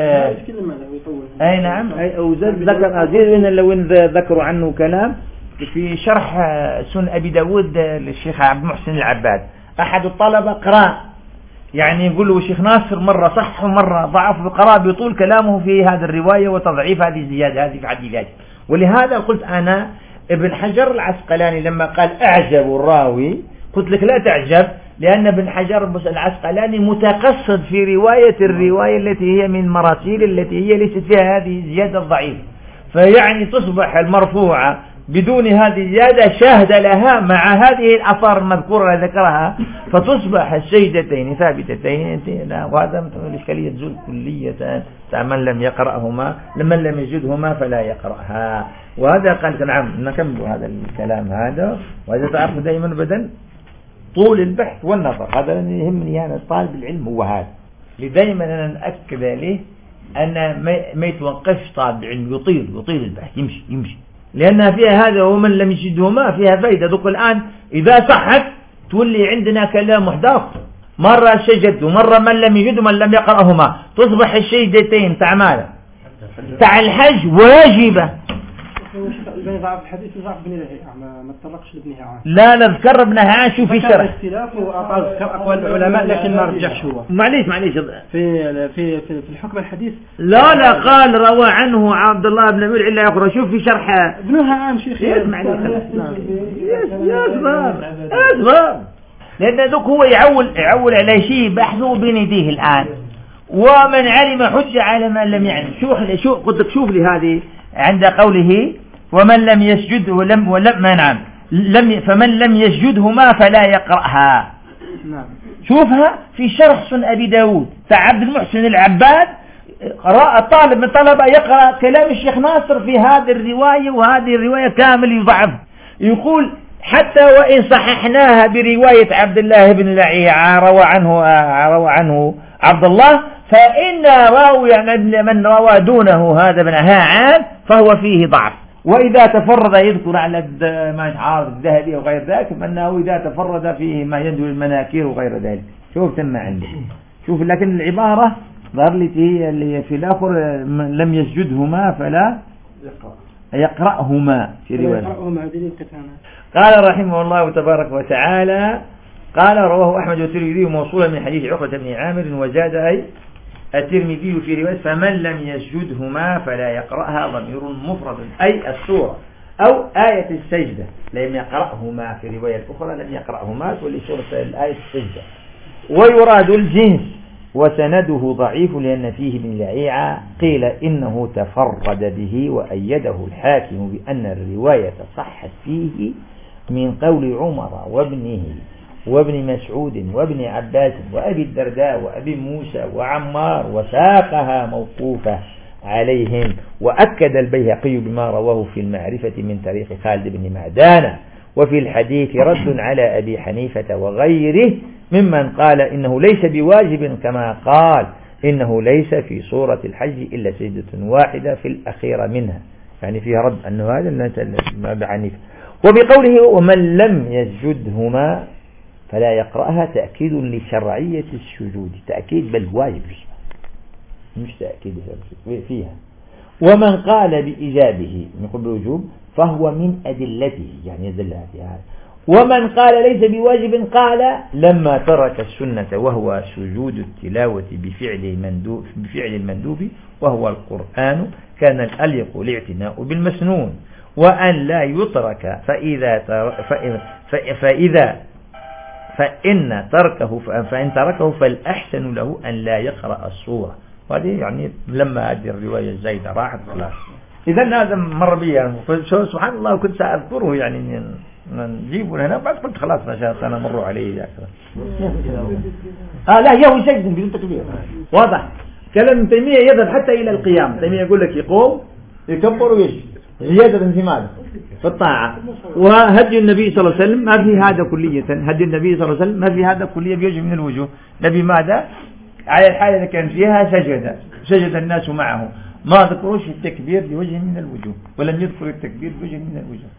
أي نعم لو ذكروا عنه كلام في شرح سنن أبي داود للشيخ عبد المحسن العباد، أحد الطلبة قراء يعني يقول له الشيخ ناصر مرة صح ومرة ضعف بقراء بيطول كلامه في هذه الرواية وتضعيف هذه الزيادة هذه في عديدات. ولهذا قلت أنا ابن حجر العسقلاني لما قال أعجب الراوي قلت لك لا تعجب، لأن ابن حجر العسقلاني متقصد في رواية الرواية التي هي من مراسيل التي هي ليست فيها هذه الزيادة الضعيفة، فيعني تصبح المرفوعة بدون هذه الزيادة شاهد لها مع هذه الآثار المذكورة التي ذكرها، فتصبح السجدتين ثابتتين. وهذا مثل الإشكالية تزول كلية من لم يقرأهما لمن لم يجدهما فلا يقرأها. وهذا قال نعم نكمل هذا الكلام هذا. وهذا تعرف دائما بدن طول البحث والنظر، هذا يهمني أنا طالب العلم هو هذا، دائما أنا نأكد عليه أن ما يتوقفش طالب العلم يطيل البحث يمشي لأنها فيها هذا ومن لم يجدهما فيها فائدة. ذوق الآن إذا صحت تولي عندنا كلام محدث، مرة سجد ومرة من لم يجد ومن لم يقرأهما، تصبح السجدتين تعمال تاع الحج واجبة. ابن ضعف الحديث ضعف ابن لهيعة ما تطرقش لابن هاعان. لا ذكر ابن هاعان شوف في شرح اختلاف أقوال العلماء لكن ما رجحش هو. معليش في الحكم الحديث لا قال روى عنه عبد الله بن أبي العلا يقرأ. شوف في شرح ابن هاعان شيخ يسمع يصبر لأن ذوك هو يعول على شيء بحثه بين يديه الآن، ومن علم حجة على من لم يعلم. شوف قلت لك شوف لي هذه عند قوله ومن لم يسجده فمن لم يسجدهما فلا يقرأها. شوفها في شرح سنن أبي داود تاع عبد المحسن العباد، قراءة طالب من طلبة يقرأ كلام الشيخ ناصر في هذه الرواية، وهذه الرواية كامل يضعف. يقول حتى وإن صححناها برواية عبد الله بن لعيعة روى عنه عبد الله، فإن راوي من روى دونه هذا بن هاعان فهو فيه ضعف. وإذا تفرد يذكر على ما عارض الذهبي وغير ذلك أنه إذا تفرد فيه ما يندل المناكير وغير ذلك. شوف ثم عندي شوف، لكن العبارة ظهر لي اللي في الآخر لم يسجدهما فلا يقرأهما في رواية. قال رحمه الله تبارك وتعالى قال رواه أحمد والترمذي موصولا من حديث عقبة بن عامر، وزاد أي الترمذي في رواية فمن لم يسجدهما فلا يقرأها ضمير مفرد أي السورة أو آية السجدة، لم يقرأهما في رواية أخرى لم يقرأهما تولي سورة الآية السجدة. ويراد الجنس وسنده ضعيف لأن فيه ابن لعيعة قيل إنه تفرد به وأيده الحاكم بأن الرواية صحت فيه من قول عمر وابنه وابن مسعود وابن عباس وأبي الدرداء وأبي موسى وعمار وساقها موقوفة عليهم. وأكد البيهقي بما رواه في المعرفة من طريق خالد بن معدان. وفي الحديث رد على أبي حنيفة وغيره ممن قال إنه ليس بواجب كما قال إنه ليس في سورة الحج إلا سجدة واحدة في الأخيرة منها، يعني فيها رد أنه هذا أبي حنيفة. وبقوله ومن لم يسجدهما فلا يقرأها تأكيد لشرعية السجود، تأكيد بل واجب مش تأكيد فيها. ومن قال بإيجابه من قبل الوجوب فهو من أدلته، يعني يدلها في هذا. ومن قال ليس بواجب قال لما ترك السنة وهو سجود التلاوة بفعل المندوب وهو القرآن كان الأليق الاعتناء بالمسنون، وأن لا يترك فإن تركه فالأحسن له أن لا يقرأ السورة. وهذه يعني لما هذه الرواية الزايدة راحت خلاص. إذا هذا مر بي سبحان الله كنت سأذكره يعني نجيبه هنا بعد قلت خلاص أنا مروا عليه لا يهوي سجد بدون تكبير واضح. كلام تيمية يذهب حتى إلى القيام. تيمية يقول لك يقوم يكبر ويسجد زيادة في ماذا؟ في الطاعة. وهدي النبي صلى الله عليه وسلم ما في هذا كلية. هدي النبي صلى الله عليه وسلم ما في هذا كلية بوجه من الوجوه. نبي ماذا؟ على الحالة اللي كان فيها سجد الناس معه، ما ذكروش التكبير بوجه من الوجوه، ولم يذكر التكبير بوجه من الوجوه.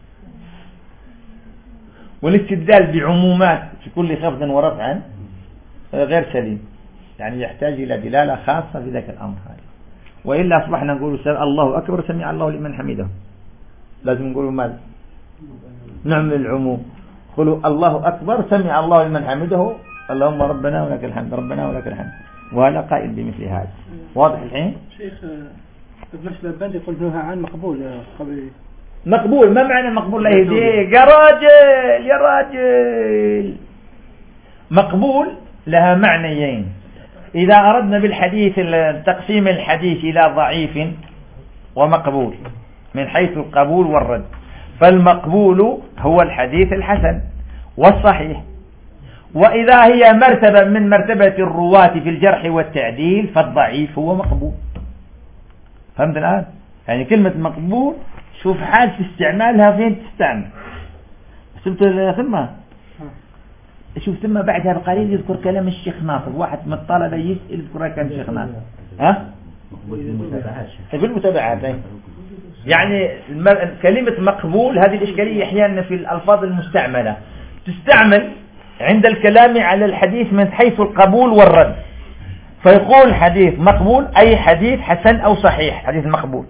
والاستدلال بعمومات في كل خفض ورفع غير سليم، يعني يحتاج إلى دلالة خاصة في ذاك الأمر هذا. وإلا أصبحنا نقول الله أكبر سمع الله لمن حمده، لازم نقول ماذا؟ نعمل العموم. قولوا الله أكبر سمع الله لمن حمده اللهم ربنا ولك الحمد ربنا ولك الحمد، وهذا قائل بمثل هذا. واضح الحين؟ شيخ ابن البندي يقول نهى عن مقبول مقبول. ما معنى مقبول؟ لا يهديك يا راجل. مقبول لها معنيين. إذا أردنا بالحديث تقسيم الحديث إلى ضعيف ومقبول من حيث القبول والرد، فالمقبول هو الحديث الحسن والصحيح. وإذا هي مرتبة من مرتبة الرواة في الجرح والتعديل فالضعيف هو مقبول. فهمت الآن؟ يعني كلمة مقبول شوف حال في استعمالها فين تستعمل. سبت ثم شوف ثم بعدها بقليل يذكر كلام الشيخ ناصر. واحد من الطلبة يسأل يذكر كلام الشيخ ناصر في المتابعات. يعني كلمة مقبول هذه الإشكالية أحيانا في الألفاظ المستعملة تستعمل عند الكلام على الحديث من حيث القبول والرد، فيقول حديث مقبول أي حديث حسن أو صحيح، حديث مقبول.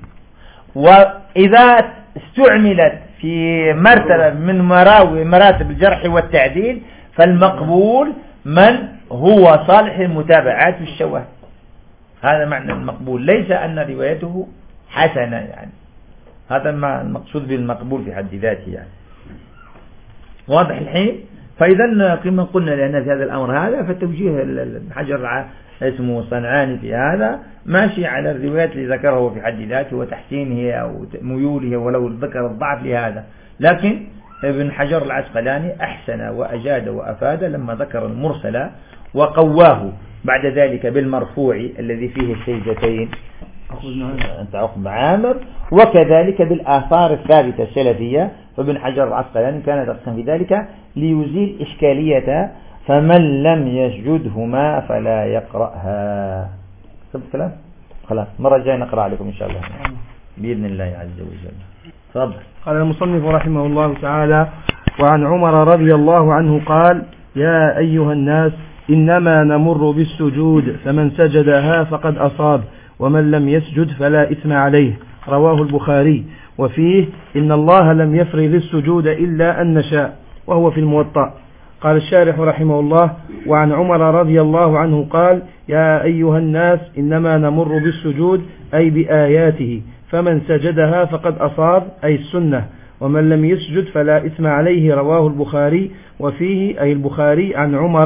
وإذا استعملت في مرتبة من مراتب الجرح والتعديل فالمقبول من هو صالح المتابعات والشواهد. هذا معنى المقبول، ليس أن روايته حسنة، يعني هذا ما المقصود بالمقبول في حد ذاته يعني. واضح الحين؟ فإذا كما قلنا لأن في هذا الأمر هذا فتوجيه الحجر اسمه صنعاني في هذا ماشي على الروايات اللي ذكره في حد ذاته وتحسينه أو ميوله ولو ذكر الضعف لهذا. لكن ابن حجر العسقلاني أحسن وأجاد وأفاد لما ذكر المرسل وقواه بعد ذلك بالمرفوع الذي فيه السجدتين أنت عقب عامر، وكذلك بالآثار الثابتة السلفية. فابن حجر العسقلاني كان درسا في ذلك ليزيل إشكالية فمن لم يسجدهما فلا يقرأها. سبت كلام؟ خلاص مرة جاي نقرأ عليكم إن شاء الله بإذن الله عز وجل. تفضل. قال المصنف رحمه الله تعالى: وعن عمر رضي الله عنه قال: يا أيها الناس إنما نمر بالسجود فمن سجدها فقد أصاب ومن لم يسجد فلا إثم عليه. رواه البخاري. وفيه: إن الله لم يفرض السجود إلا أن نشاء، وهو في الموطأ. قال الشارح رحمه الله: وعن عمر رضي الله عنه قال: يا أيها الناس إنما نمر بالسجود أي بآياته، فمن سجدها فقد أصاب أي السنة، ومن لم يسجد فلا إثم عليه. رواه البخاري. وفيه أي البخاري عن عمر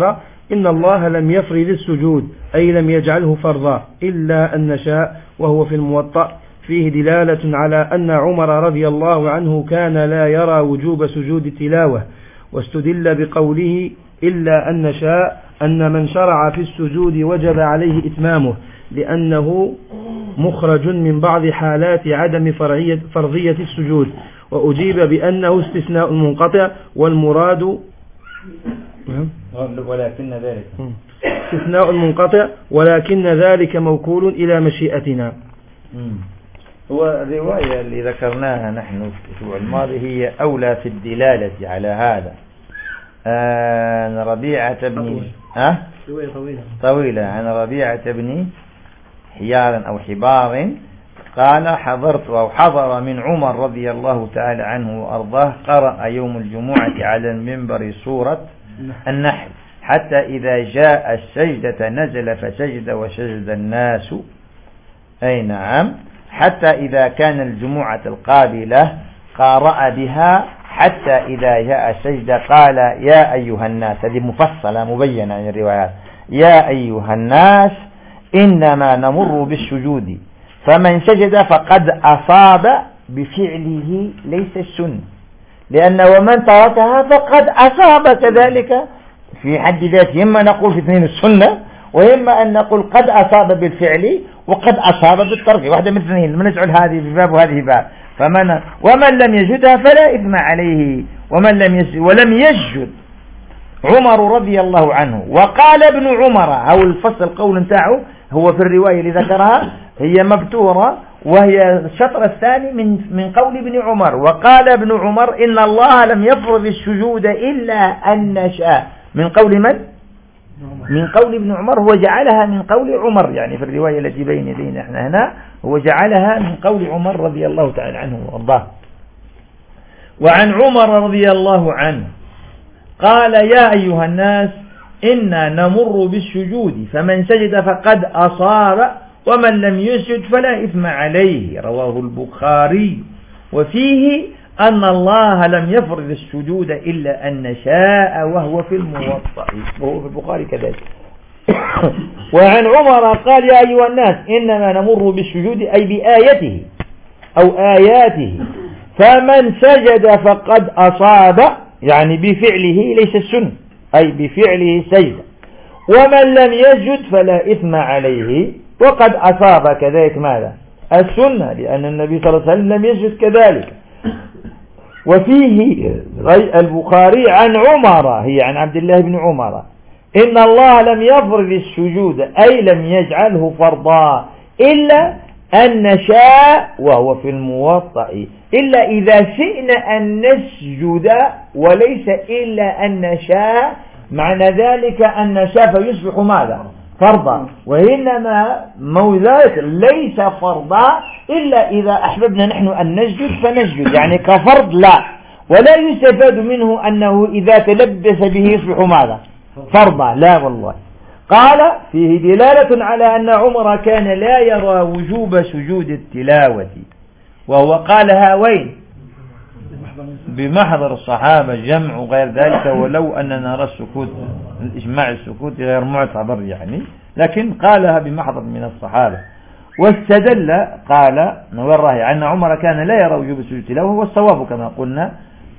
إن الله لم يفرض السجود أي لم يجعله فرضا إلا أن نشاء، وهو في الموطأ فيه دلالة على أن عمر رضي الله عنه كان لا يرى وجوب سجود التلاوة. واستدل بقوله إلا أن نشاء أن من شرع في السجود وجب عليه إتمامه، لأنه مخرج من بعض حالات عدم فرضية السجود. وأجيب بأنه استثناء منقطع، والمراد ولكن ذلك استثناء منقطع ولكن ذلك موكول إلى مشيئتنا. هو الرواية اللي ذكرناها نحن في الأسبوع الماضي هي أولى في الدلالة على هذا. عن ربيعة بن طويلة عن ربيعة بن حيار أو حبار قال حضرت أو حضر من عمر رضي الله تعالى عنه وأرضاه قرأ يوم الجمعة على المنبر سورة النحل حتى إذا جاء السجدة نزل فسجد وسجد الناس. أي نعم، حتى إذا كان الجمعة القابلة قارأ بها حتى إذا جاء السجدة قال يا أيها الناس. هذه مفصلة مبينة عن الروايات. يا أيها الناس إنما نمر بالسجود فمن سجد فقد أصاب بفعله ليس السنة، لأن ومن تركها فقد أصاب كذلك في حد ذاته. إما نقول في اثنين السنة، وإما أن نقول قد أصاب بالفعل وقد أصاب بالترك، واحدة من اثنين، من نجعل هذه في باب وهذه باب. ومن لم يجدها فلا إثم عليه. ولم يسجد عمر رضي الله عنه. وقال ابن عمر، أو الفصل القول نتاعه هو في الرواية اللي ذكرها هي مبتورة، وهي الشطر الثاني من قول ابن عمر. وقال ابن عمر إن الله لم يفرض السجود إلا أن نشاء. من قول من؟ من قول ابن عمر. هو جعلها من قول عمر، يعني في الرواية التي بين يدينا احنا هنا هو جعلها من قول عمر رضي الله تعالى عنه وارضاه. وعن عمر رضي الله عنه قال يا أيها الناس إنا نمر بالسجود فمن سجد فقد أصاب ومن لم يسجد فلا إثم عليه. رواه البخاري. وفيه أن الله لم يفرض السجود إلا أن نشاء، وهو في الموطأ، وهو في البخاري كذلك. وعن عمر قال يا أيها الناس إنما نمر بالسجود أي بآيته أو آياته، فمن سجد فقد أصاب، يعني بفعله ليس السنة، أي بفعله سجد. ومن لم يسجد فلا إثم عليه، وقد أصاب كذلك ماذا؟ السنة، لأن النبي صلى الله عليه وسلم لم يسجد كذلك. وفيه البخاري عن عمر، هي عن عبد الله بن عمر، إن الله لم يفرض السجود أي لم يجعله فرضا إلا أن نشاء، وهو في الموطأ، إلا إذا شئنا أن نسجد وليس إلا أن نشاء. معنى ذلك أن نشاء فيصبح ماذا؟ فرضا. وإنما موذات ليس فرضا إلا إذا أحببنا نحن أن نسجد فنسجد، يعني كفرض لا. ولا يستفاد منه أنه إذا تلبس به يصبح ماذا؟ فرضا، لا والله. قال فيه دلالة على أن عمر كان لا يرى وجوب سجود التلاوة، وهو قالها وين؟ بمحضر الصحابة جمع غير ذلك، ولو أننا نرى السكوت، الإجماع السكوت غير معتبر يعني، لكن قالها بمحضر من الصحابة. واستدل قال نوراه أن عمر كان لا يرى وجوب سجود التلاوة، والصواب كما قلنا.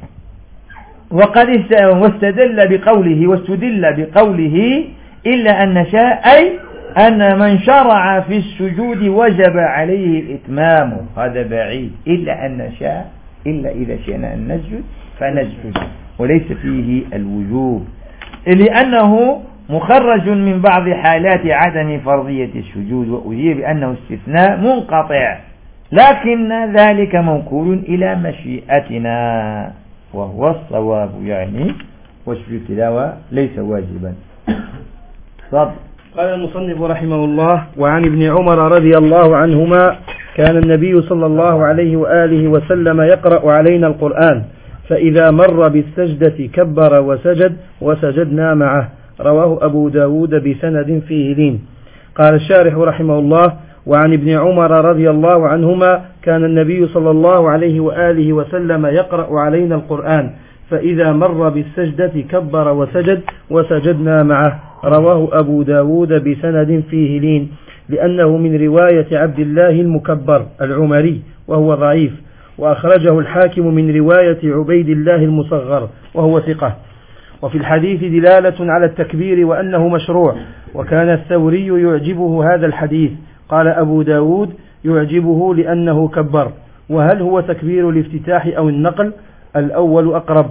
واستدل بقوله إلا أن نشاء، أي أن من شرع في السجود وجب عليه الإتمام. هذا بعيد. إلا أن نشاء، إلا إذا شئنا أن نسجد فنسجد، وليس فيه الوجوب، لأنه مخرج من بعض حالات عدم فرضية السجود. وأجيب بأنه استثناء منقطع، لكن ذلك موكول إلى مشيئتنا، وهو الصواب، يعني وسجود التلاوة ليس واجبا. صدق. قال المصنف رحمه الله: وعن ابن عمر رضي الله عنهما كان النبي صلى الله عليه وآله وسلم يقرأ علينا القرآن، فإذا مر بالسجدة كبر وسجد وسجدنا معه. رواه أبو داود بسند فيه لين. قال الشارح رحمه الله: وعن ابن عمر رضي الله عنهما كان النبي صلى الله عليه وآله وسلم يقرأ علينا القرآن، فإذا مر بالسجدة كبر وسجد وسجدنا معه. رواه أبو داود بسند فيه لين، لأنه من رواية عبد الله المكبر العمري وهو ضعيف، وأخرجه الحاكم من رواية عبيد الله المصغر وهو ثقة. وفي الحديث دلالة على التكبير وأنه مشروع، وكان الثوري يعجبه هذا الحديث. قال أبو داود يعجبه لأنه كبر. وهل هو تكبير الافتتاح أو النقل؟ الأول أقرب،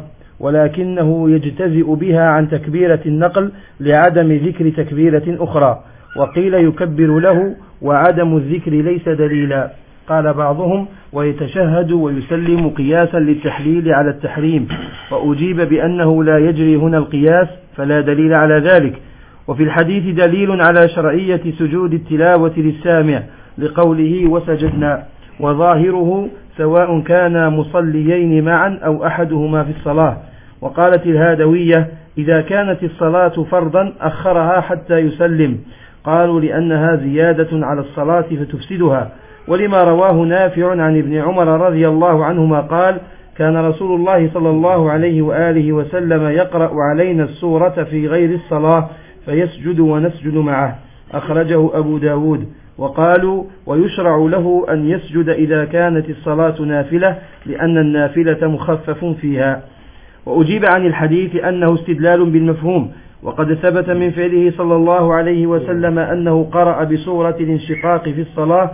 ولكنه يجتزئ بها عن تكبيرة النقل لعدم ذكر تكبيرة أخرى. وقيل يكبر له وعدم الذكر ليس دليلا. قال بعضهم ويتشهد ويسلم قياسا للتحليل على التحريم، وأجيب بأنه لا يجري هنا القياس فلا دليل على ذلك. وفي الحديث دليل على شرعية سجود التلاوة للسامع لقوله وسجدنا، وظاهره سواء كانا مصليين معا أو أحدهما في الصلاة. وقالت الهادوية إذا كانت الصلاة فرضا أخرها حتى يسلم، قالوا لأنها زيادة على الصلاة فتفسدها. ولما رواه نافع عن ابن عمر رضي الله عنهما قال كان رسول الله صلى الله عليه وآله وسلم يقرأ علينا السورة في غير الصلاة فيسجد ونسجد معه. أخرجه أبو داود. وقالوا ويشرع له أن يسجد إذا كانت الصلاة نافلة لأن النافلة مخفف فيها. وأجيب عن الحديث أنه استدلال بالمفهوم، وقد ثبت من فعله صلى الله عليه وسلم أنه قرأ بسورة الانشقاق في الصلاة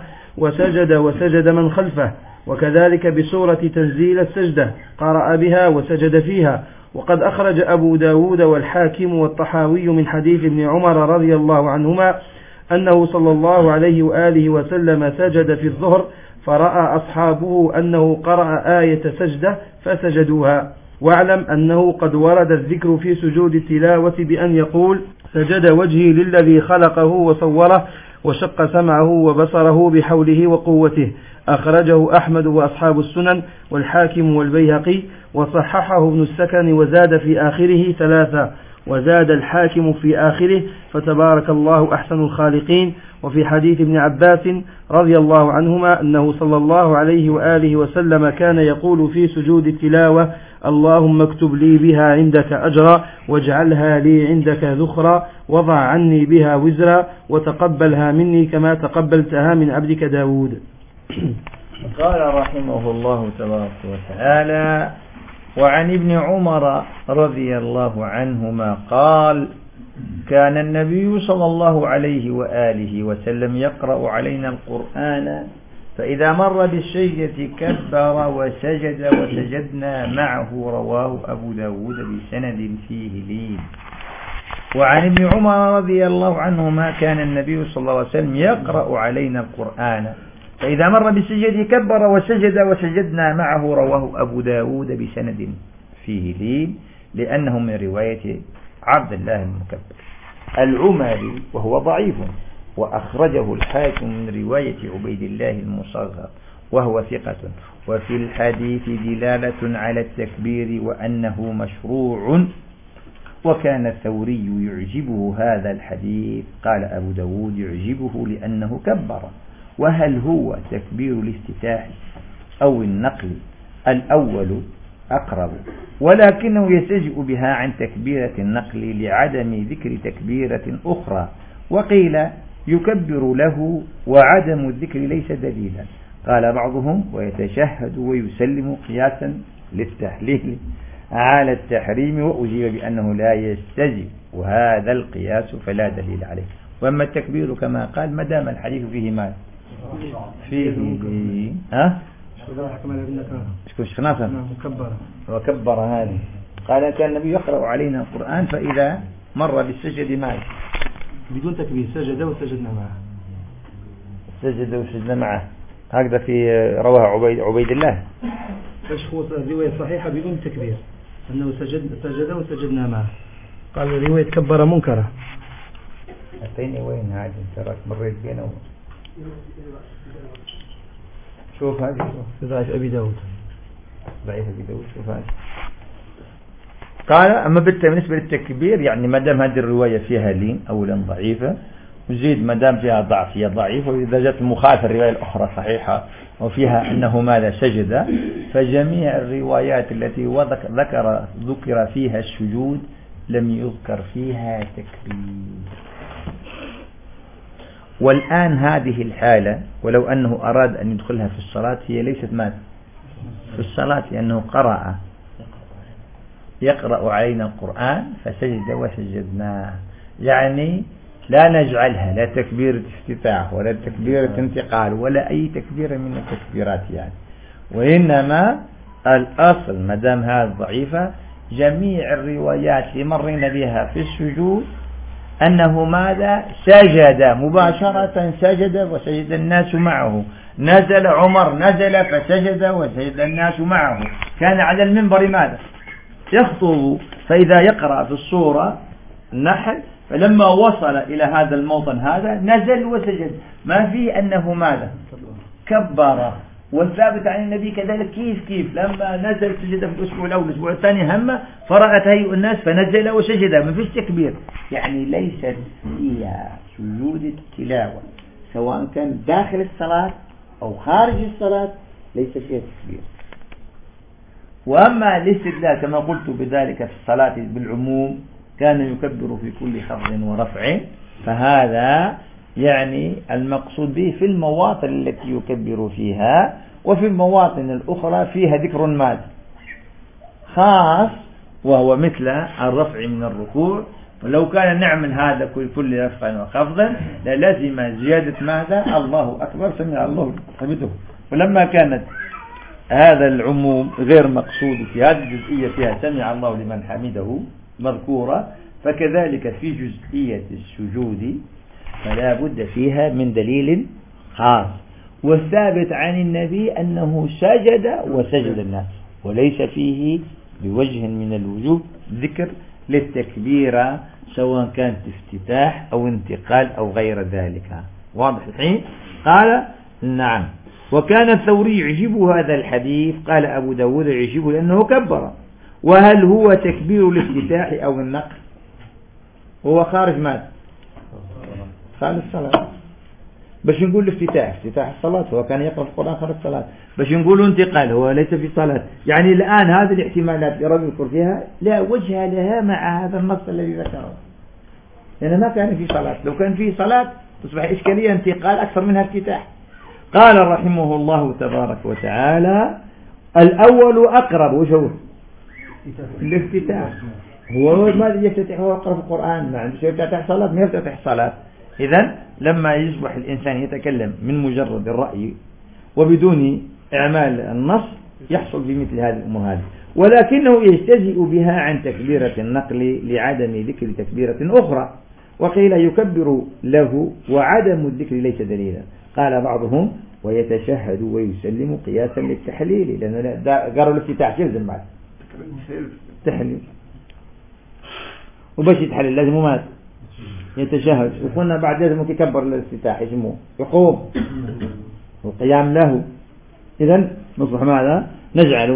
وسجد من خلفه، وكذلك بسورة تنزيل السجدة قرأ بها وسجد فيها. وقد أخرج أبو داود والحاكم والطحاوي من حديث ابن عمر رضي الله عنهما أنه صلى الله عليه وآله وسلم سجد في الظهر فرأى أصحابه أنه قرأ آية سجدة فسجدوها. واعلم أنه قد ورد الذكر في سجود التلاوة بأن يقول سجد وجهي للذي خلقه وصوره وشق سمعه وبصره بحوله وقوته. أخرجه أحمد وأصحاب السنن والحاكم والبيهقي، وصححه ابن السكن وزاد في آخره 3، وزاد الحاكم في آخره فتبارك الله أحسن الخالقين. وفي حديث ابن عباس رضي الله عنهما أنه صلى الله عليه وآله وسلم كان يقول في سجود التلاوة اللهم اكتب لي بها عندك أجرا واجعلها لي عندك ذخرا وضع عني بها وزرا وتقبلها مني كما تقبلتها من عبدك داود. قال رحمه الله تبارك وتعالى وعن ابن عمر رضي الله عنهما قال كان النبي صلى الله عليه وآله وسلم يقرأ علينا القرآن فإذا مر بالسجدة كبر وسجد وسجدنا معه. رواه أبو داود بسند فيه لين. وعن ابن عمر رضي الله عنهما كان النبي صلى الله عليه وسلم يقرأ علينا القرآن فإذا مر بالسجدة كبر وسجد وسجدنا معه. رواه أبو داود بسند فيه لين لأنه من رواية عبد الله المكبر العمري وهو ضعيف، وأخرجه الحاكم من رواية عبيد الله المصغر وهو ثقة. وفي الحديث دلالة على التكبير وأنه مشروع، وكان الثوري يعجبه هذا الحديث. قال أبو داود يعجبه لأنه كبر. وهل هو تكبير الافتتاح أو النقل؟ الأول أقرب، ولكنه يستجئ بها عن تكبيرة النقل لعدم ذكر تكبيرة أخرى. وقيل يكبر له وعدم الذكر ليس دليلا. قال بعضهم ويتشهد ويسلم قياسا للتحليل على التحريم، وأجيب بأنه لا يستجئ وهذا القياس فلا دليل عليه. وأما التكبير كما قال ما دام الحديث فيه ما فيه وكبر هذه. قال كان النبي يقرأ علينا القرآن فإذا مر بالسجد معه بدون تكبير سجد وسجدنا معه. سجد وسجدنا معه هكذا في رواه عبيد الله. ايش هو الرواية صحيحة بدون تكبير أنه سجد وسجدنا معه. قال الرواية كبر منكرة. أعطيني وين هذه تراك مريت بينه. شوف هذه ضعيف أبي داود. ضعيف أبي داود. شوف هذه. قال أما بالنسبة للتكبير يعني ما دام هذه الرواية فيها لين أولا ضعيفة وزيد ما دام فيها ضعف هي ضعيف، وإذا جاءت المخالفة الرواية الأخرى صحيحة وفيها أنه ماذا سجد، فجميع الروايات التي ذكر فيها السجود لم يذكر فيها تكبير. والآن هذه الحالة ولو أنه أراد أن يدخلها في الصلاة هي ليست ماذا في الصلاة، لأنه يقرأ علينا القرآن فسجد وسجدنا، يعني لا نجعلها لا تكبيرة افتتاح ولا تكبيرة انتقال ولا أي تكبيرة من التكبيرات يعني، وإنما الأصل ما دام هذا ضعيفة جميع الروايات اللي مرينا بها في السجود أنه ماذا سجد مباشرة، سجد وسجد الناس معه، نزل عمر نزل فسجد وسجد الناس معه، كان على المنبر ماذا يخطب، فإذا يقرأ في السورة النحل فلما وصل إلى هذا الموطن هذا نزل وسجد، ما في أنه ماذا كبر. والثابت عن النبي كذلك كيف لما نزل سجد في الأسبوع الأول الأسبوع الثاني هم فرأت هيئ الناس فنزل وسجد، ما فيش تكبير، يعني ليست هي سجود التلاوة سواء كان داخل الصلاة أو خارج الصلاة ليس فيها تكبير. وأما الاستدلال كما قلت بذلك في الصلاة بالعموم كان يكبر في كل خفض ورفع، فهذا يعني المقصود به في المواطن التي يكبر فيها، وفي المواطن الأخرى فيها ذكر ماذا خاص وهو مثل الرفع من الركوع، ولو كان نعمل هذا كل رفع وخفض للزم زيادة ماذا الله أكبر سمع الله حمده. ولما كانت هذا العموم غير مقصود في هذه الجزئية فيها سمع الله لمن حمده مذكورة، فكذلك في جزئية السجود فلا بد فيها من دليل خاص. والثابت عن النبي أنه سجد وسجد الناس، وليس فيه بوجه من الوجوه ذكر للتكبير سواء كانت افتتاح أو انتقال أو غير ذلك. واضح الحين؟ قال نعم. وكان الثوري يعجبه هذا الحديث، قال أبو داود يعجبه لأنه كبر. وهل هو تكبير الافتتاح أو النقل؟ هو خارج ماذا؟ خارج الصلاة. باش نقول افتتاح الصلاة هو كان يقرأ في القرآن خارج الصلاة، باش نقول انتقال هو ليس في صلاة. يعني الآن هذه الاحتمالات اللي رجل يذكر فيها لا وجه لها مع هذا النص الذي ذكره، لأن ما كان في صلاة. لو كان في صلاة تصبح إشكالية انتقال أكثر منها افتتاح. قال رحمه الله تبارك وتعالى الأول أقرب، وش هو الافتتاح؟ هو ما يفتتح هو يقرأ في القرآن، ما عنده شيء يفتتح صلاة، ما يفتتح صلاة. إذن لما يصبح الإنسان يتكلم من مجرد الرأي وبدون إعمال النص يحصل بمثل هذه الأمور هذه، ولكنه يجتزئ بها عن تكبيرة النقل لعدم ذكر تكبيرة أخرى، وقيل يكبر له وعدم الذكر ليس دليلا. قال بعضهم ويتشهد ويسلم قياسا للتحليل، لأنه قالوا الافتتاح يلزم بعد تحليل، وباش يتحلل لازم مات يتشهد، وقلنا بعد لازم يكبر الافتتاح يسموه يقوم والقيام له. إذن نصبح ماذا نجعل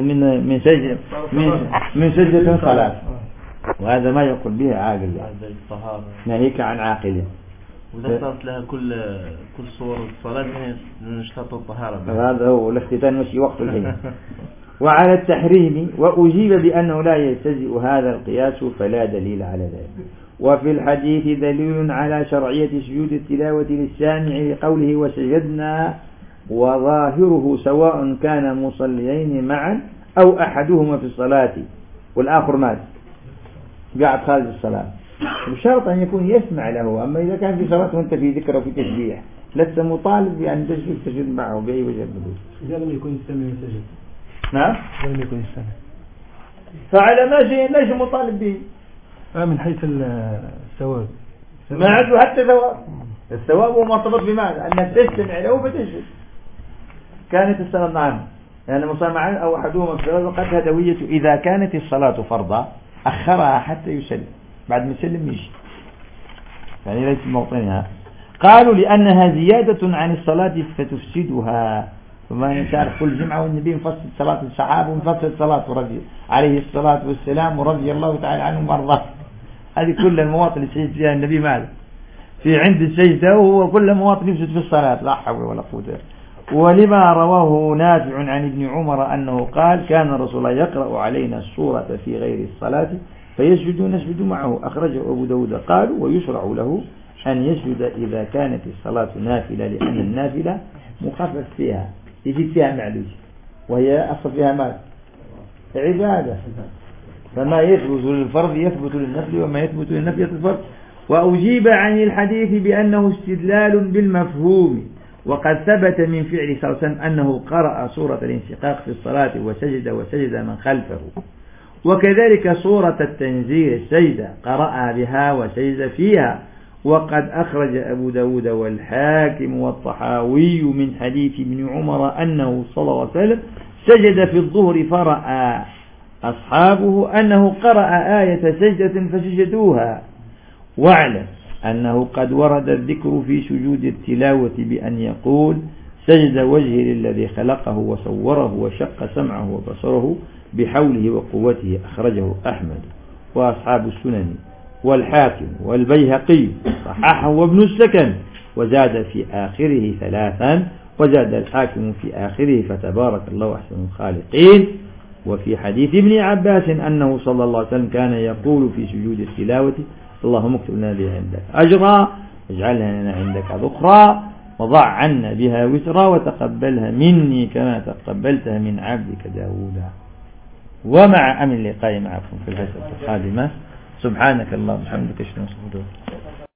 من سجدة صلاة، وهذا ما يقول به عاقل ناهيك عن عاقل. وإذا صارت لها كل صور الصلاة نشترط الطهارة، هذا هو الاختتان مشي وقت الحين. وعلى التحريم وأجيب بأنه لا يجتزئ هذا القياس فلا دليل على ذلك. وفي الحديث دليل على شرعية سجود التلاوة للسامع لقوله وسجدنا، وظاهره سواء كان مصليين معا أو أحدهما في الصلاة والآخر مات قاعد خارج الصلاة، بشرط أن يكون يسمع له. أما إذا كان في صلاة وانت في ذكر وفي تسبيح لست مطالب بأن تسجد معه بأي وجه بدون. إذا لم يكن يستمع يسجد. نعم. لم يكن يستمع. فعلى ما شيء ليس مطالب به. من حيث الثواب. ما عنده حتى ثواب. الثواب هو مرتبط بماذا؟ أنك تستمع له فتسجد. كانت الصلاة معا يعني مصامعا أو أحدهما في الصلاة وقد هدوية إذا كانت الصلاة فرضا أخرها حتى يسلم، بعد ما يسلم يجي، يعني ليس موطنها. قالوا لأنها زيادة عن الصلاة فتفسدها، فما يشارك كل جمعة والنبي مفسد صلاة الصحابة ومفسد صلاة عليه الصلاة والسلام ورضي الله تعالى عنهم وارضاه. هذه كل المواطن اللي سجد فيها النبي ماذا في عند السجدة، وهو كل مواطن يسجد في الصلاة، لا حول ولا قوة. ولما رواه نافع عن ابن عمر أنه قال كان رسول الله يقرأ علينا السورة في غير الصلاة فيسجد نسجد معه، أخرجه أبو داود. قالوا ويشرع له أن يسجد إذا كانت الصلاة نافلة، لأن النافلة مخفف فيها، يجي فيها معلوش، وهي أصل فيها مال عبادة، فما يثبت للفرض يثبت للنفل، وما يثبت للنفل يثبت للفرض. وأجيب عن الحديث بأنه استدلال بالمفهوم، وقد ثبت من فعل صلى الله عليه وسلم أنه قرأ سورة الانشقاق في الصلاة وسجد من خلفه، وكذلك سورة التنزيل السجدة قرأ بها وسجد فيها. وقد أخرج أبو داود والحاكم والطحاوي من حديث ابن عمر أنه صلى الله عليه وسلم سجد في الظهر فرأى أصحابه أنه قرأ آية سجدة فسجدوها. واعلم أنه قد ورد الذكر في سجود التلاوة بأن يقول سجد وجهه للذي خلقه وصوره وشق سمعه وبصره بحوله وقوته. أخرجه أحمد وأصحاب السنن والحاكم والبيهقي، صححه وابن السكن، وزاد في آخره 3، وزاد الحاكم في آخره فتبارك الله أحسن الخالقين. وفي حديث ابن عباس أنه صلى الله عليه وسلم كان يقول في سجود التلاوة اللهم اكتب لنا بها عندك أجرا، اجعلها لنا عندك ذخرا، وضع عنا بها وترا، وتقبلها مني كما تقبلتها من عبدك داود. ومع أمن اللقاء معكم في الحلقة القادمة. سبحانك اللهم وبحمدك اشهد ان لا اله الا انت